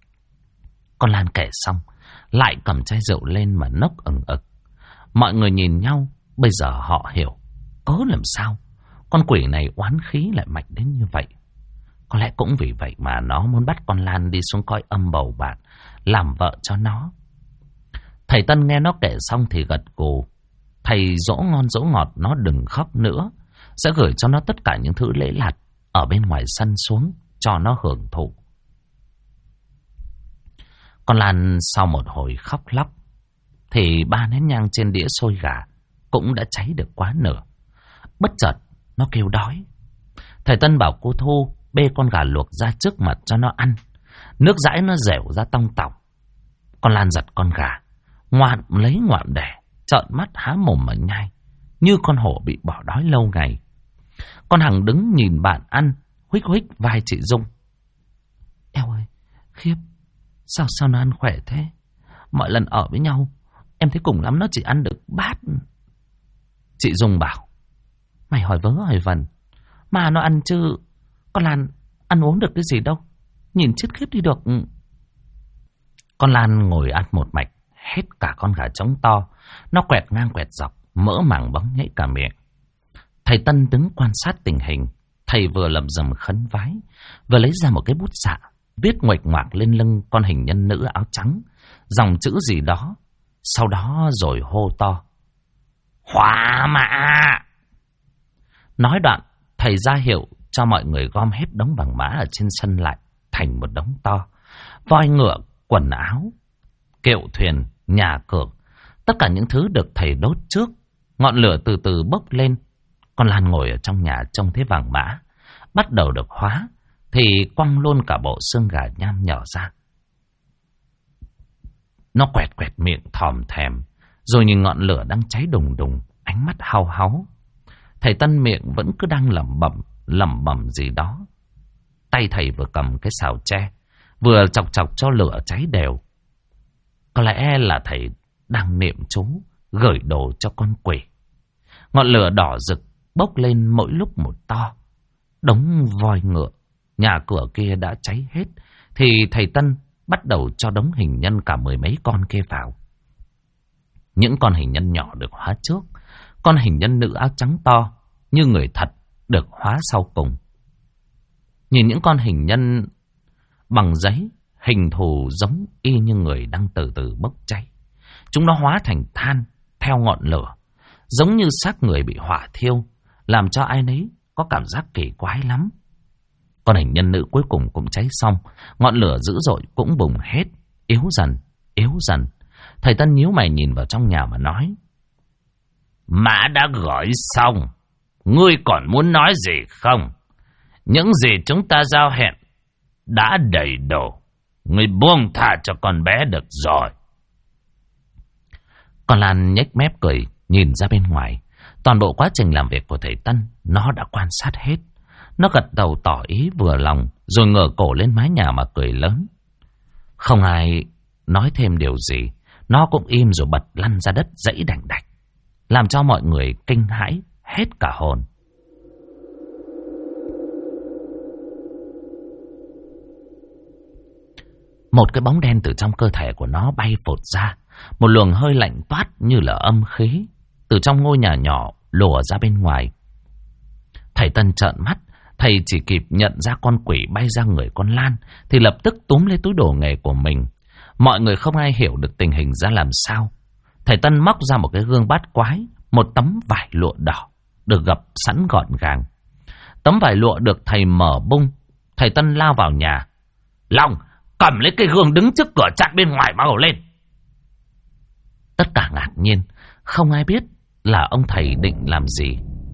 Con Lan kể xong, lại cầm chai rượu lên mà nốc ừng ực. Mọi người nhìn nhau, bây giờ họ hiểu cớ làm sao con quỷ này oán khí lại mạnh đến như vậy. Có lẽ cũng vì vậy mà nó muốn bắt con Lan đi xuống coi âm bầu bạn, làm vợ cho nó. Thầy Tân nghe nó kể xong thì gật gù. Thầy dỗ ngon dỗ ngọt nó đừng khóc nữa, sẽ gửi cho nó tất cả những thứ lễ lạt ở bên ngoài sân xuống cho nó hưởng thụ. Con Lan sau một hồi khóc lóc thì 3 nén nhang trên đĩa xôi gà cũng đã cháy được quá nửa. Bất chợt nó kêu đói. Thầy Tân bảo cô Thu bê con gà luộc ra trước mặt cho nó ăn. Nước dãi nó dẻo ra tong tỏng. Con Lan giật con gà, ngoạm lấy ngoạm đẻ, trợn mắt há mồm mà nhai, như con hổ bị bỏ đói lâu ngày. Con Hằng đứng nhìn bạn ăn, huých huých vai chị Dung. Eo ơi, khiếp, sao nó ăn khỏe thế? Mọi lần ở với nhau, em thấy cùng lắm nó chỉ ăn được bát. Chị Dung bảo, mày hỏi vớ hỏi vẩn, mà nó ăn chứ, con Lan ăn uống được cái gì đâu, nhìn chết khiếp đi được. Con Lan ngồi ăn một mạch, hết cả con gà trống to, nó quẹt ngang quẹt dọc, mỡ màng bóng nhảy cả miệng. Thầy Tân đứng quan sát tình hình. Thầy vừa lẩm rẩm khấn vái, vừa lấy ra một cái bút xạ, viết nguệch ngoạc lên lưng con hình nhân nữ áo trắng, dòng chữ gì đó. Sau đó rồi hô to, Hỏa mã! Nói đoạn, thầy ra hiệu cho mọi người gom hết đống vàng mã ở trên sân lại thành một đống to. Voi ngựa, quần áo, kiệu thuyền, nhà cửa, tất cả những thứ được thầy đốt trước. Ngọn lửa từ từ bốc lên. Con Lan ngồi ở trong nhà trông thấy vàng mã bắt đầu được hóa thì quăng luôn cả bộ xương gà nham nhỏ ra. Nó quẹt quẹt miệng thòm thèm, rồi nhìn ngọn lửa đang cháy đùng đùng, ánh mắt hau háu. Thầy Tân miệng vẫn cứ đang lẩm bẩm gì đó. Tay thầy vừa cầm cái xào tre, vừa chọc chọc cho lửa cháy đều. Có lẽ là thầy đang niệm chú gửi đồ cho con quỷ. Ngọn lửa đỏ rực bốc lên mỗi lúc một to. Đống voi ngựa, nhà cửa kia đã cháy hết, thì thầy Tân bắt đầu cho đống hình nhân cả 10 mấy con kia vào. Những con hình nhân nhỏ được hóa trước, con hình nhân nữ áo trắng to như người thật được hóa sau cùng. Nhìn những con hình nhân bằng giấy, hình thù giống y như người đang từ từ bốc cháy. Chúng nó hóa thành than theo ngọn lửa, giống như xác người bị hỏa thiêu, làm cho ai nấy có cảm giác kỳ quái lắm. Con hình nhân nữ cuối cùng cũng cháy xong, ngọn lửa dữ dội cũng bùng hết, yếu dần, yếu dần. Thầy Tân nhíu mày nhìn vào trong nhà mà nói: Mã đã gọi xong, ngươi còn muốn nói gì không? Những gì chúng ta giao hẹn đã đầy đủ, ngươi buông tha cho con bé được rồi. Con Lan nhếch mép cười, nhìn ra bên ngoài. Toàn bộ quá trình làm việc của thầy Tân nó đã quan sát hết. Nó gật đầu tỏ ý vừa lòng, rồi ngửa cổ lên mái nhà mà cười lớn. Không ai nói thêm điều gì, nó cũng im rồi bật lăn ra đất dãy đành đạch, làm cho mọi người kinh hãi hết cả hồn. Một cái bóng đen từ trong cơ thể của nó bay phụt ra. Một luồng hơi lạnh toát như là âm khí từ trong ngôi nhà nhỏ lùa ra bên ngoài. Thầy Tân trợn mắt. Thầy chỉ kịp nhận ra con quỷ bay ra người con Lan thì lập tức túm lấy túi đồ nghề của mình. Mọi người không ai hiểu được tình hình ra làm sao. Thầy Tân móc ra một cái gương bát quái, một tấm vải lụa đỏ được gập sẵn gọn gàng. Tấm vải lụa được thầy mở bung. Thầy Tân lao vào nhà. Long, cầm lấy cái gương đứng trước cửa chặn bên ngoài mau lên. Tất cả ngạc nhiên, không ai biết là ông thầy định làm gì.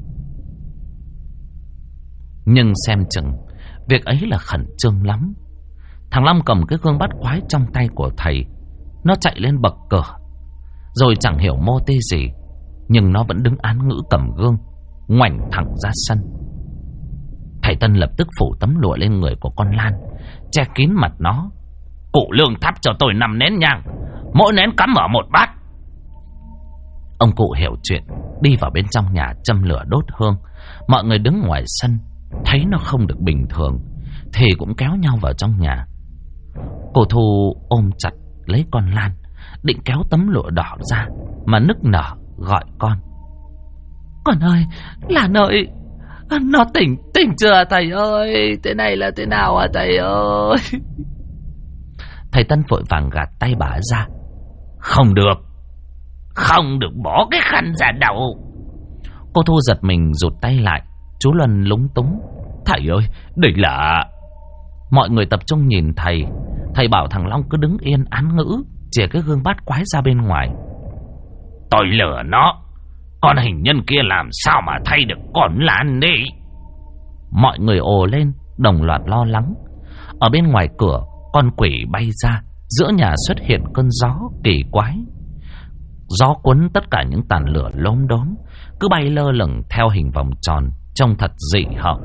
Nhưng xem chừng việc ấy là khẩn trương lắm. Thằng Long cầm cái gương bát quái trong tay của thầy. Nó chạy lên bậc cửa, rồi chẳng hiểu mô tê gì, nhưng nó vẫn đứng án ngữ cầm gương, ngoảnh thẳng ra sân. Thầy Tân lập tức phủ tấm lụa lên người của con Lan, che kín mặt nó. Cụ Lương thắp cho tôi 5 nén nhang, mỗi nén cắm ở một bát. Ông cụ hiểu chuyện, đi vào bên trong nhà châm lửa đốt hương. Mọi người đứng ngoài sân thấy nó không được bình thường thì cũng kéo nhau vào trong nhà. Cô Thu ôm chặt lấy con Lan, định kéo tấm lụa đỏ ra mà nức nở gọi con. Con ơi, Lan ơi, nó tỉnh chưa thầy ơi? Thế này là thế nào à thầy ơi? Thầy Tân vội vàng gạt tay bà ra. Không được bỏ cái khăn ra đầu. Cô Thu giật mình rụt tay lại. Chú Luân lúng túng. Thầy ơi, đây là... Mọi người tập trung nhìn thầy. Thầy bảo thằng Long cứ đứng yên án ngữ, chìa cái gương bát quái ra bên ngoài. Tôi lừa nó. Con hình nhân kia làm sao mà thay được con Lan đi? Mọi người ồ lên, đồng loạt lo lắng. Ở bên ngoài cửa, con quỷ bay ra. Giữa nhà xuất hiện cơn gió kỳ quái. Gió cuốn tất cả những tàn lửa lốm đốm, cứ bay lơ lửng theo hình vòng tròn, trông thật dị hợm.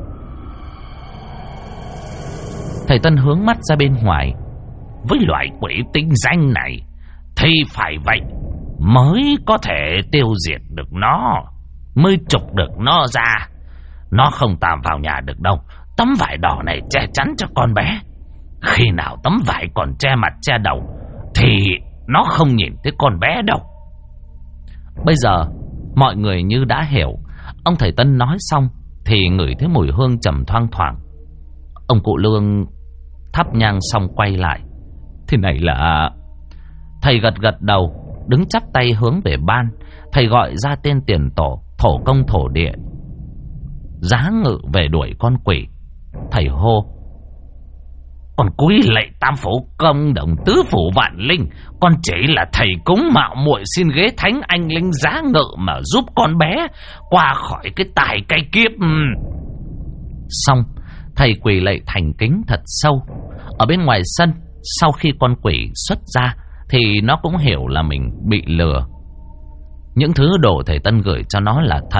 Thầy Tân hướng mắt ra bên ngoài. Với loại quỷ tinh danh này thì phải vậy mới có thể tiêu diệt được nó, mới trục được nó ra. Nó không tạm vào nhà được đâu. Tấm vải đỏ này che chắn cho con bé. Khi nào tấm vải còn che mặt che đầu thì nó không nhìn thấy con bé đâu. Bây giờ mọi người như đã hiểu. Ông thầy Tân nói xong thì ngửi thấy mùi hương trầm thoang thoảng. Ông cụ Lương thắp nhang xong quay lại. Thế này là... Thầy gật đầu, đứng chắp tay hướng về ban. Thầy gọi ra tên tiền tổ, thổ công thổ địa, giá ngự về đuổi con quỷ. Thầy hô: Con cúi lạy tam phủ công đồng tứ phủ vạn linh, con chỉ là thầy cúng mạo muội xin ghế thánh anh linh giá ngự mà giúp con bé qua khỏi cái tài cay kiếp. Xong, thầy quỳ lạy thành kính thật sâu. Ở bên ngoài sân, sau khi con quỷ xuất ra thì nó cũng hiểu là mình bị lừa. Những thứ đồ thầy Tân gửi cho nó là thật,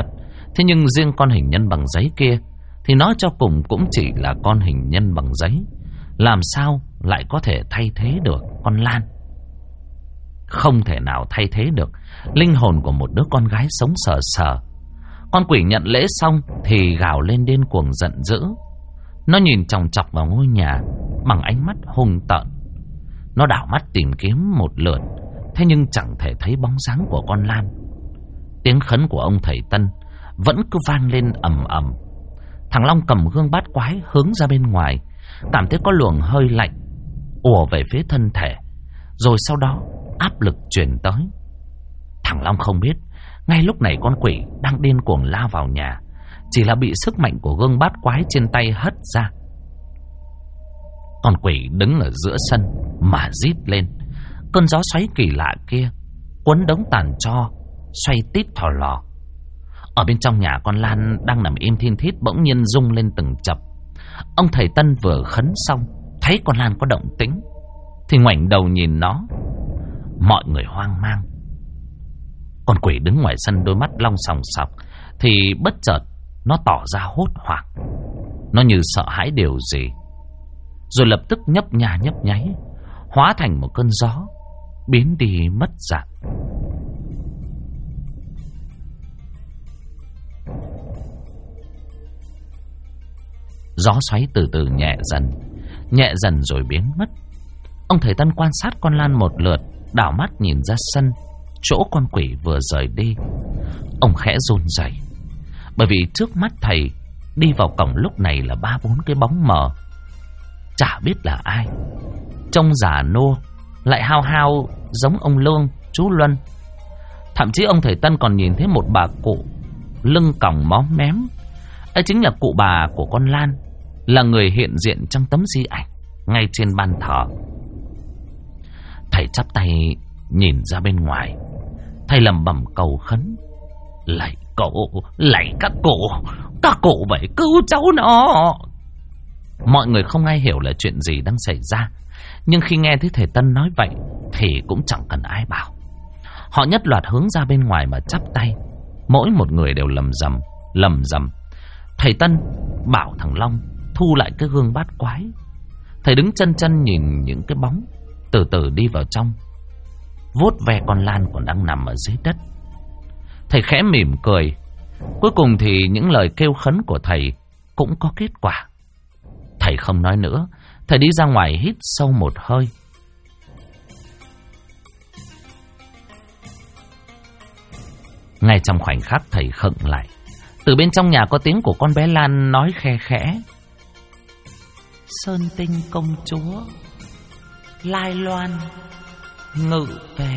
Thế nhưng riêng con hình nhân bằng giấy kia thì nói cho cùng cũng chỉ là con hình nhân bằng giấy, làm sao lại có thể thay thế được con Lan? Không thể nào thay thế được linh hồn của một đứa con gái sống sờ sờ. Con quỷ nhận lễ xong thì gào lên điên cuồng giận dữ. Nó nhìn chòng chọc vào ngôi nhà bằng ánh mắt hung tợn. Nó đảo mắt tìm kiếm một lượt, thế nhưng chẳng thể thấy bóng dáng của con Lan. Tiếng khấn của ông thầy Tân vẫn cứ vang lên ầm ầm. Thằng Long cầm gương bát quái hướng ra bên ngoài, cảm thấy có luồng hơi lạnh ùa về phía thân thể, rồi sau đó áp lực truyền tới. Thằng Long không biết ngay lúc này con quỷ đang điên cuồng lao vào nhà chỉ là bị sức mạnh của gương bát quái trên tay hất ra. Con quỷ đứng ở giữa sân mà rít lên. Cơn gió xoáy kỳ lạ kia cuốn đống tàn tro xoay tít thò lò. Ở bên trong nhà, con Lan đang nằm im thin thít bỗng nhiên rung lên từng chập. Ông thầy Tân vừa khấn xong thấy con Lan có động tĩnh thì ngoảnh đầu nhìn nó. Mọi người hoang mang. Con quỷ đứng ngoài sân đôi mắt long sòng sọc thì bất chợt nó tỏ ra hốt hoảng. Nó như sợ hãi điều gì, rồi lập tức nhấp nha nhấp nháy, hóa thành một cơn gió biến đi mất dạng. Gió xoáy từ từ nhẹ dần rồi biến mất. Ông thầy Tân quan sát con Lan một lượt, đảo mắt nhìn ra sân chỗ con quỷ vừa rời đi. Ông khẽ run rẩy, bởi vì trước mắt thầy đi vào cổng lúc này là 3-4 cái bóng mờ, chả biết là ai. Trông già nua lại hao hao giống ông Lương, chú Luân. Thậm chí ông thầy Tân còn nhìn thấy một bà cụ lưng còng móm mém. Ấy chính là cụ bà của con Lan, là người hiện diện trong tấm di ảnh ngay trên ban thờ. Thầy chắp tay nhìn ra bên ngoài, thầy lẩm bẩm cầu khấn: lạy cụ, lạy các cụ vậy cứu cháu nó. Mọi người không ai hiểu là chuyện gì đang xảy ra, nhưng khi nghe thấy thầy Tân nói vậy thì cũng chẳng cần ai bảo. Họ nhất loạt hướng ra bên ngoài mà chắp tay, mỗi một người đều lầm rầm. Thầy Tân bảo thằng Long thu lại cái gương bát quái. Thầy đứng chân nhìn những cái bóng từ từ đi vào trong, vuốt ve con Lan còn đang nằm ở dưới đất. Thầy khẽ mỉm cười. Cuối cùng thì những lời kêu khấn của thầy cũng có kết quả. Thầy không nói nữa, thầy đi ra ngoài hít sâu một hơi. Ngay trong khoảnh khắc thầy khựng lại, từ bên trong nhà có tiếng của con bé Lan nói khe khẽ: Sơn Tinh công chúa Lai Loan ngự về.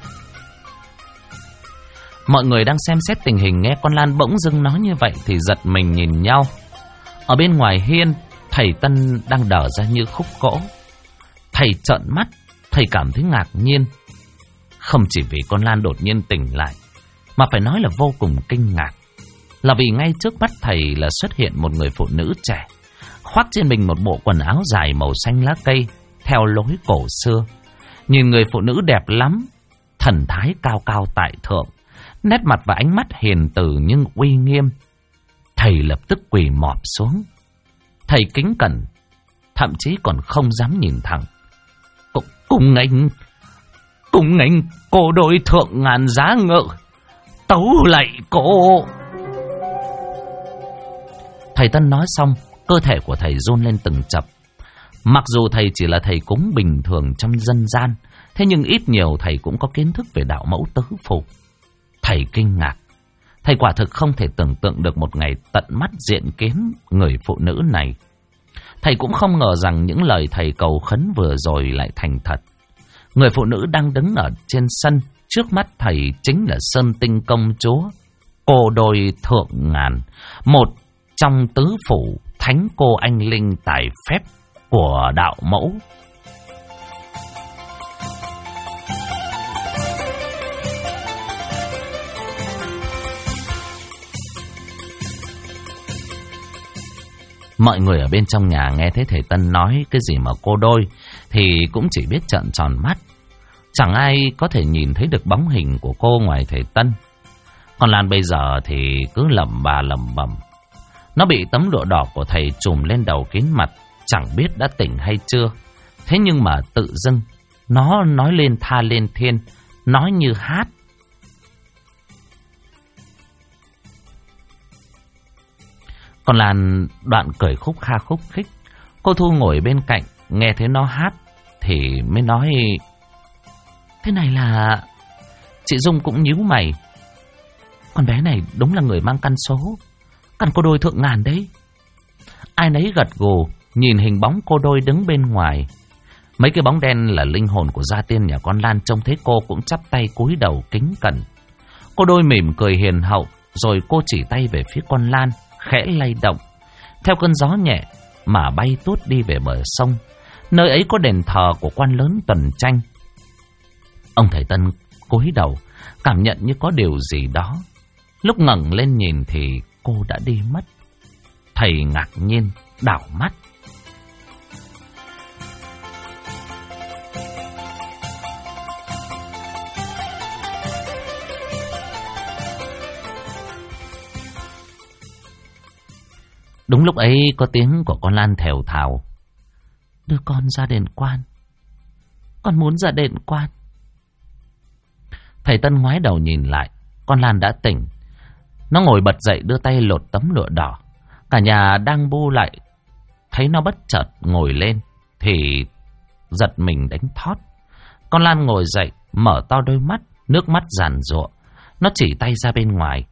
Mọi người đang xem xét tình hình nghe con Lan bỗng dưng nói như vậy thì giật mình nhìn nhau. Ở bên ngoài hiên, thầy Tân đang đờ ra như khúc gỗ. Thầy trợn mắt, thầy cảm thấy ngạc nhiên. Không chỉ vì con Lan đột nhiên tỉnh lại, mà phải nói là vô cùng kinh ngạc. Là vì ngay trước mắt thầy là xuất hiện một người phụ nữ trẻ, khoác trên mình một bộ quần áo dài màu xanh lá cây theo lối cổ xưa. Nhìn người phụ nữ đẹp lắm, thần thái cao cao tại thượng, nét mặt và ánh mắt hiền từ nhưng uy nghiêm. Thầy lập tức quỳ mọp xuống. Thầy kính cẩn, thậm chí còn không dám nhìn thẳng. Cùng nghênh cô đôi thượng ngàn giá ngự, tấu lạy cô. Thầy Tân nói xong, cơ thể của thầy run lên từng chập. Mặc dù thầy chỉ là thầy cúng bình thường trong dân gian, thế nhưng ít nhiều thầy cũng có kiến thức về đạo mẫu tứ phủ. Thầy kinh ngạc. Thầy quả thực không thể tưởng tượng được một ngày tận mắt diện kiến người phụ nữ này. Thầy cũng không ngờ rằng những lời thầy cầu khấn vừa rồi lại thành thật. Người phụ nữ đang đứng ở trên sân trước mắt thầy chính là Sơn Tinh công chúa, cô đôi thượng ngàn, một trong tứ phủ thánh cô anh linh tài phép của đạo mẫu. Mọi người ở bên trong nhà nghe thấy thầy Tân nói cái gì mà cô đôi thì cũng chỉ biết trợn tròn mắt. Chẳng ai có thể nhìn thấy được bóng hình của cô ngoài thầy Tân. Con Lan bây giờ thì cứ lẩm bà lẩm bẩm. Nó bị tấm lụa đỏ của thầy trùm lên đầu kín mặt, chẳng biết đã tỉnh hay chưa. Thế nhưng mà tự dưng nó nói lên tha lên thiên, nói như hát. Con Lan đoạn cười khúc kha khúc khích. Cô Thu ngồi bên cạnh nghe thấy nó hát thì mới nói: thế này là... Chị Dung cũng nhíu mày. Con bé này đúng là người mang căn số, căn cô đôi thượng ngàn đấy. Ai nấy gật gù nhìn hình bóng cô đôi đứng bên ngoài. Mấy cái bóng đen là linh hồn của gia tiên nhà con Lan, trông thấy cô cũng chắp tay cúi đầu kính cẩn. Cô đôi mỉm cười hiền hậu, rồi cô chỉ tay về phía con Lan, khẽ lay động. Theo cơn gió nhẹ mà bay tút đi về bờ sông. Nơi ấy có đền thờ của quan lớn Tuần Tranh. Ông thầy Tân cúi đầu, cảm nhận như có điều gì đó. Lúc ngẩng lên nhìn thì cô đã đi mất. Thầy ngạc nhiên đảo mắt. Đúng lúc ấy có tiếng của con Lan thều thào: đưa con ra đền quan, con muốn ra đền quan. Thầy Tân ngoái đầu nhìn lại, con Lan đã tỉnh. Nó ngồi bật dậy đưa tay lột tấm lụa đỏ. Cả nhà đang bu lại, thấy nó bất chợt ngồi lên thì giật mình đánh thót. Con Lan ngồi dậy, mở to đôi mắt, nước mắt giàn giụa. Nó chỉ tay ra bên ngoài: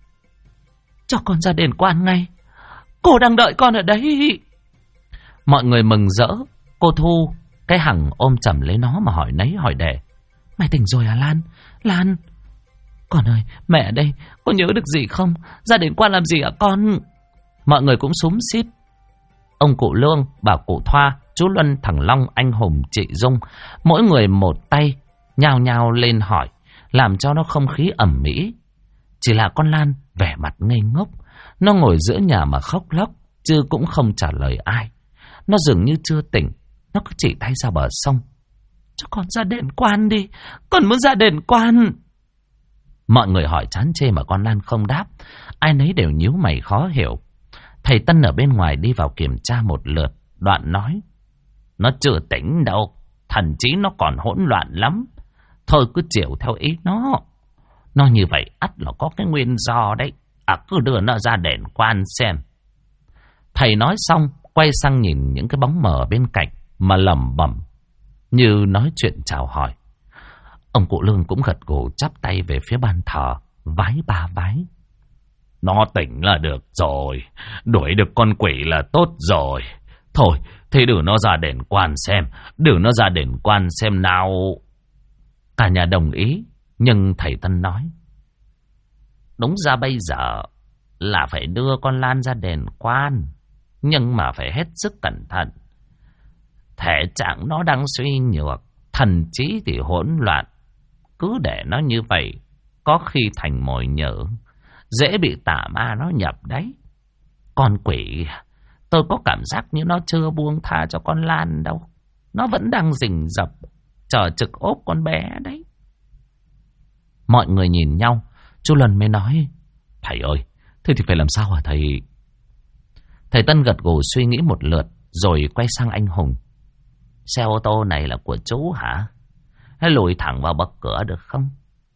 cho con ra đền quan ngay, cô đang đợi con ở đấy. Mọi người mừng rỡ. Cô Thu cái hằng ôm chầm lấy nó mà hỏi nấy hỏi đẻ: mày tỉnh rồi à Lan? Lan, con ơi, mẹ đây, có nhớ được gì không? Ra đền quan làm gì hả con? Mọi người cũng xúm xít. Ông cụ Lương, bà cụ Thoa, chú Luân, thằng Long, anh Hùng, chị Dung, mỗi người một tay nhao nhao lên hỏi, làm cho nó không khí ẩm mỹ. Chỉ là con Lan vẻ mặt ngây ngốc. Nó ngồi giữa nhà mà khóc lóc, chứ cũng không trả lời ai. Nó dường như chưa tỉnh. Nó cứ chỉ tay ra bờ sông: cho con ra đền quan đi, con muốn ra đền quan. Mọi người hỏi chán chê mà con Lan không đáp. Ai nấy đều nhíu mày khó hiểu. Thầy Tân ở bên ngoài đi vào kiểm tra một lượt, đoạn nói: nó chưa tỉnh đâu, thần trí nó còn hỗn loạn lắm. Thôi cứ chiều theo ý nó. Nó như vậy ắt là có cái nguyên do đấy. Cứ đưa nó ra đền quan xem. Thầy nói xong quay sang nhìn những cái bóng mờ bên cạnh mà lẩm bẩm như nói chuyện chào hỏi. Ông cụ Lương cũng gật gù chắp tay về phía ban thờ, vái ba vái. Nó tỉnh là được rồi, đuổi được con quỷ là tốt rồi. Thôi thì đưa nó ra đền quan xem, đưa nó ra đền quan xem nào. Cả nhà đồng ý, nhưng thầy Tân nói: đúng ra bây giờ là phải đưa con Lan ra đền quan, nhưng mà phải hết sức cẩn thận. Thể trạng nó đang suy nhược, thần trí thì hỗn loạn. Cứ để nó như vậy, có khi thành mồi nhỡ, dễ bị tà ma nó nhập đấy. Con quỷ, tôi có cảm giác như nó chưa buông tha cho con Lan đâu. Nó vẫn đang rình rập, chờ trực ốp con bé đấy. Mọi người nhìn nhau. Chú Luân mới nói: thầy ơi, thế thì phải làm sao hả thầy? Thầy Tân gật gù suy nghĩ một lượt, rồi quay sang anh Hùng: xe ô tô này là của chú hả? Hãy lùi thẳng vào bậc cửa được không?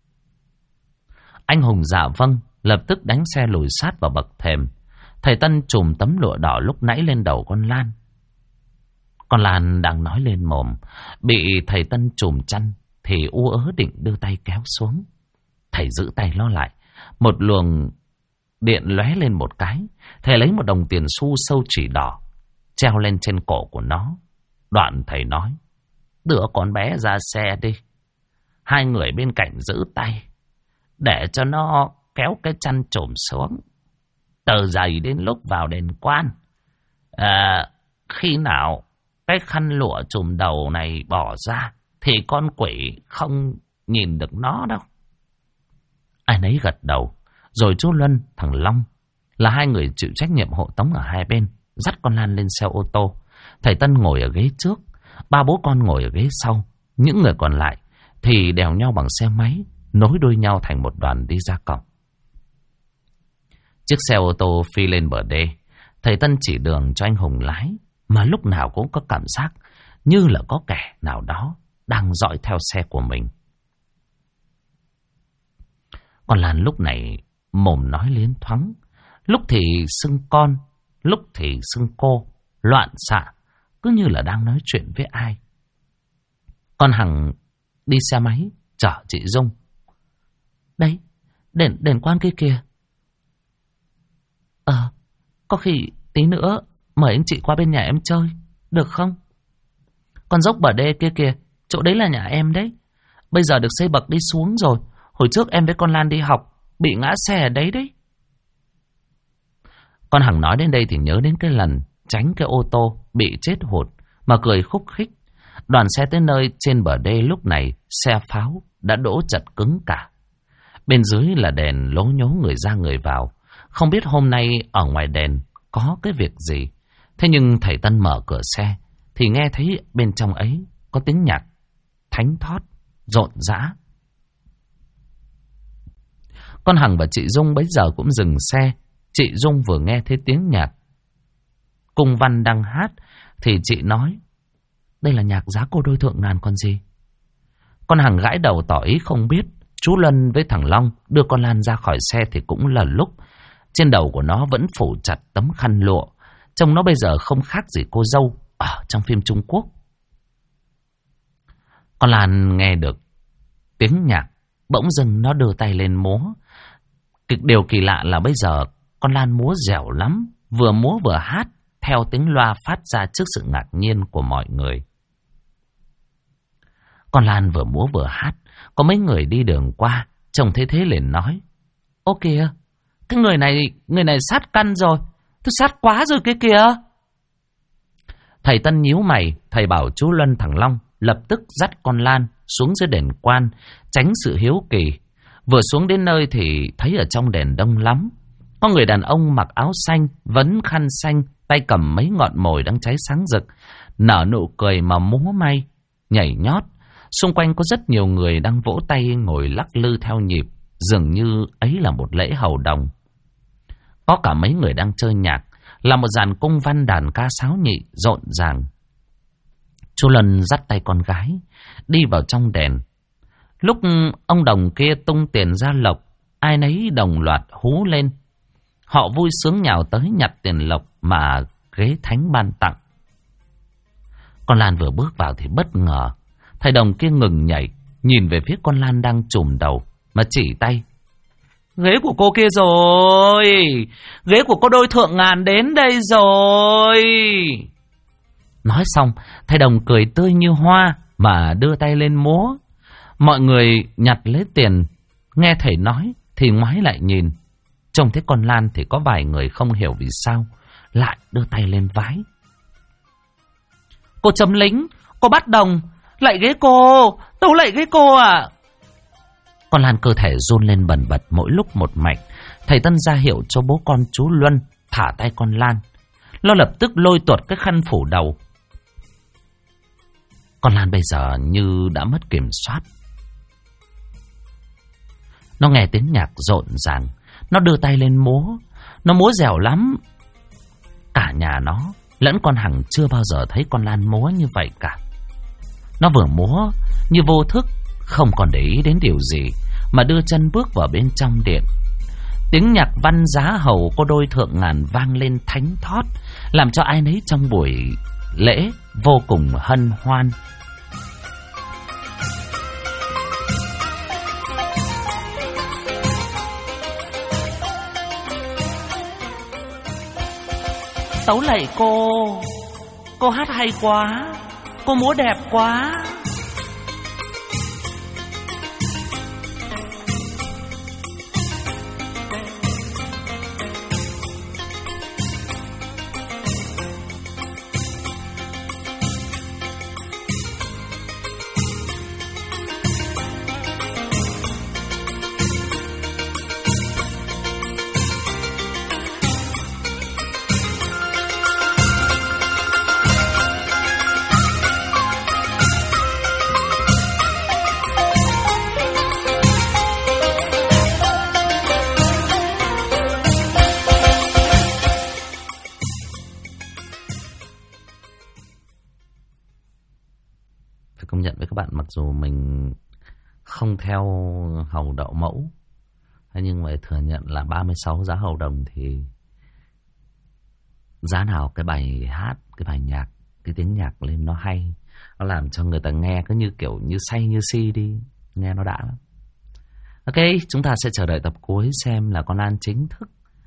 Anh Hùng dạ vâng, lập tức đánh xe lùi sát vào bậc thềm. Thầy Tân chùm tấm lụa đỏ lúc nãy lên đầu con Lan. Con Lan đang nói lên mồm, bị thầy Tân chùm chăn thì u ớ định đưa tay kéo xuống. Thầy giữ tay nó lại. Một luồng điện lóe lên một cái. Thầy lấy một đồng tiền xu sâu chỉ đỏ treo lên trên cổ của nó. Đoạn thầy nói: đưa con bé ra xe đi. Hai người bên cạnh giữ tay, để cho nó kéo cái chăn trùm xuống. Từ giày đến lúc vào đền quan, khi nào cái khăn lụa trùm đầu này bỏ ra thì con quỷ không nhìn được nó đâu. Ai nấy gật đầu. Rồi chú Luân, thằng Long là hai người chịu trách nhiệm hộ tống ở hai bên, dắt con Lan lên xe ô tô. Thầy Tân ngồi ở ghế trước, ba bố con ngồi ở ghế sau. Những người còn lại thì đèo nhau bằng xe máy, nối đuôi nhau thành một đoàn đi ra cổng. Chiếc xe ô tô phi lên bờ đê. Thầy Tân chỉ đường cho anh Hùng lái, mà lúc nào cũng có cảm giác như là có kẻ nào đó đang dõi theo xe của mình. Con Lan lúc này mồm nói liến thoáng, lúc thì xưng con, lúc thì xưng cô, loạn xạ, cứ như là đang nói chuyện với ai. Con Hằng đi xe máy chở chị Dung. Đấy, đền quan kia kìa. Có khi tí nữa mời anh chị qua bên nhà em chơi, được không? Con dốc bờ đê kia kìa, chỗ đấy là nhà em đấy. Bây giờ được xây bậc đi xuống rồi. Hồi trước em với con Lan đi học, bị ngã xe ở đấy đấy. Con Hằng nói đến đây thì nhớ đến cái lần tránh cái ô tô bị chết hụt mà cười khúc khích. Đoàn xe tới nơi trên bờ đê lúc này xe pháo đã đỗ chật cứng cả. Bên dưới là đèn lố nhố người ra người vào. Không biết hôm nay ở ngoài đèn có cái việc gì. Thế nhưng thầy Tân mở cửa xe thì nghe thấy bên trong ấy có tiếng nhạc thánh thót, rộn rã. Con Hằng và chị Dung bấy giờ cũng dừng xe. Chị Dung vừa nghe thấy tiếng nhạc cung văn đang hát thì chị nói: đây là nhạc Giá Cô Đôi Thượng Ngàn còn gì. Con Hằng gãi đầu tỏ ý không biết. Chú Luân với thằng Long đưa con Lan ra khỏi xe thì cũng là lúc trên đầu của nó vẫn phủ chặt tấm khăn lụa. Trông nó bây giờ không khác gì cô dâu ở trong phim Trung Quốc. Con Lan nghe được tiếng nhạc, bỗng dưng nó đưa tay lên múa. Điều kỳ lạ là bây giờ con Lan múa dẻo lắm, vừa múa vừa hát theo tiếng loa phát ra trước sự ngạc nhiên của mọi người. Con Lan vừa múa vừa hát, có mấy người đi đường qua trông thấy thế liền nói: ô kìa, cái người này sát căn rồi, tôi sát quá rồi kia kìa. Thầy Tân nhíu mày, thầy bảo chú Luân thằng Long lập tức dắt con Lan xuống dưới đền quan, tránh sự hiếu kỳ. Vừa xuống đến nơi thì thấy ở trong đền đông lắm. Có người đàn ông mặc áo xanh, vấn khăn xanh, tay cầm mấy ngọn mồi đang cháy sáng rực, nở nụ cười mà múa may, nhảy nhót. Xung quanh có rất nhiều người đang vỗ tay ngồi lắc lư theo nhịp, dường như ấy là một lễ hầu đồng. Có cả mấy người đang chơi nhạc, là một dàn cung văn đàn ca sáo nhị rộn ràng. Chú Luân dắt tay con gái đi vào trong đền. Lúc ông đồng kia tung tiền ra lộc, ai nấy đồng loạt hú lên. Họ vui sướng nhào tới nhặt tiền lộc mà ghế thánh ban tặng. Con Lan vừa bước vào thì bất ngờ, thầy đồng kia ngừng nhảy, nhìn về phía con Lan đang chùm đầu mà chỉ tay: ghế của cô kia rồi, ghế của cô Đôi Thượng Ngàn đến đây rồi. Nói xong, thầy đồng cười tươi như hoa mà đưa tay lên múa. Mọi người nhặt lấy tiền, nghe thầy nói thì ngoái lại nhìn. Trông thấy con Lan thì có vài người không hiểu vì sao lại đưa tay lên vái. Cô Chấm Lính, cô Bắt Đồng, lạy ghế cô, tôi lạy ghế cô à. Con Lan cơ thể run lên bần bật mỗi lúc một mạch. Thầy Tân ra hiệu cho bố con chú Luân thả tay con Lan. Nó lập tức lôi tuột cái khăn phủ đầu. Con Lan bây giờ như đã mất kiểm soát. Nó nghe tiếng nhạc rộn ràng, nó đưa tay lên múa. Nó múa dẻo lắm. Cả nhà nó lẫn con Hằng chưa bao giờ thấy con Lan múa như vậy cả. Nó vừa múa như vô thức, không còn để ý đến điều gì, mà đưa chân bước vào bên trong điện. Tiếng nhạc văn giá hầu cô Đôi Thượng Ngàn vang lên thánh thót, làm cho ai nấy trong buổi lễ vô cùng hân hoan. Tấu lạy cô hát hay quá, cô múa đẹp quá. dù mình không theo hầu đậu mẫu, thế nhưng mà thừa nhận là 36 giá hầu đồng thì giá nào cái bài hát, cái bài nhạc, cái tiếng nhạc lên nó hay, nó làm cho người ta nghe cứ như kiểu như say như si đi, nghe nó đã lắm. Ok, chúng ta sẽ chờ đợi tập cuối xem là con Lan chính thức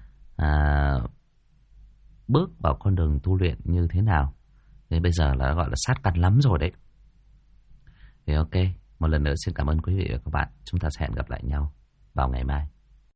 bước vào con đường tu luyện như thế nào. Thế bây giờ là gọi là sát cằn lắm rồi đấy. Thì ok, một lần nữa xin cảm ơn quý vị và các bạn. Chúng ta sẽ hẹn gặp lại nhau vào ngày mai.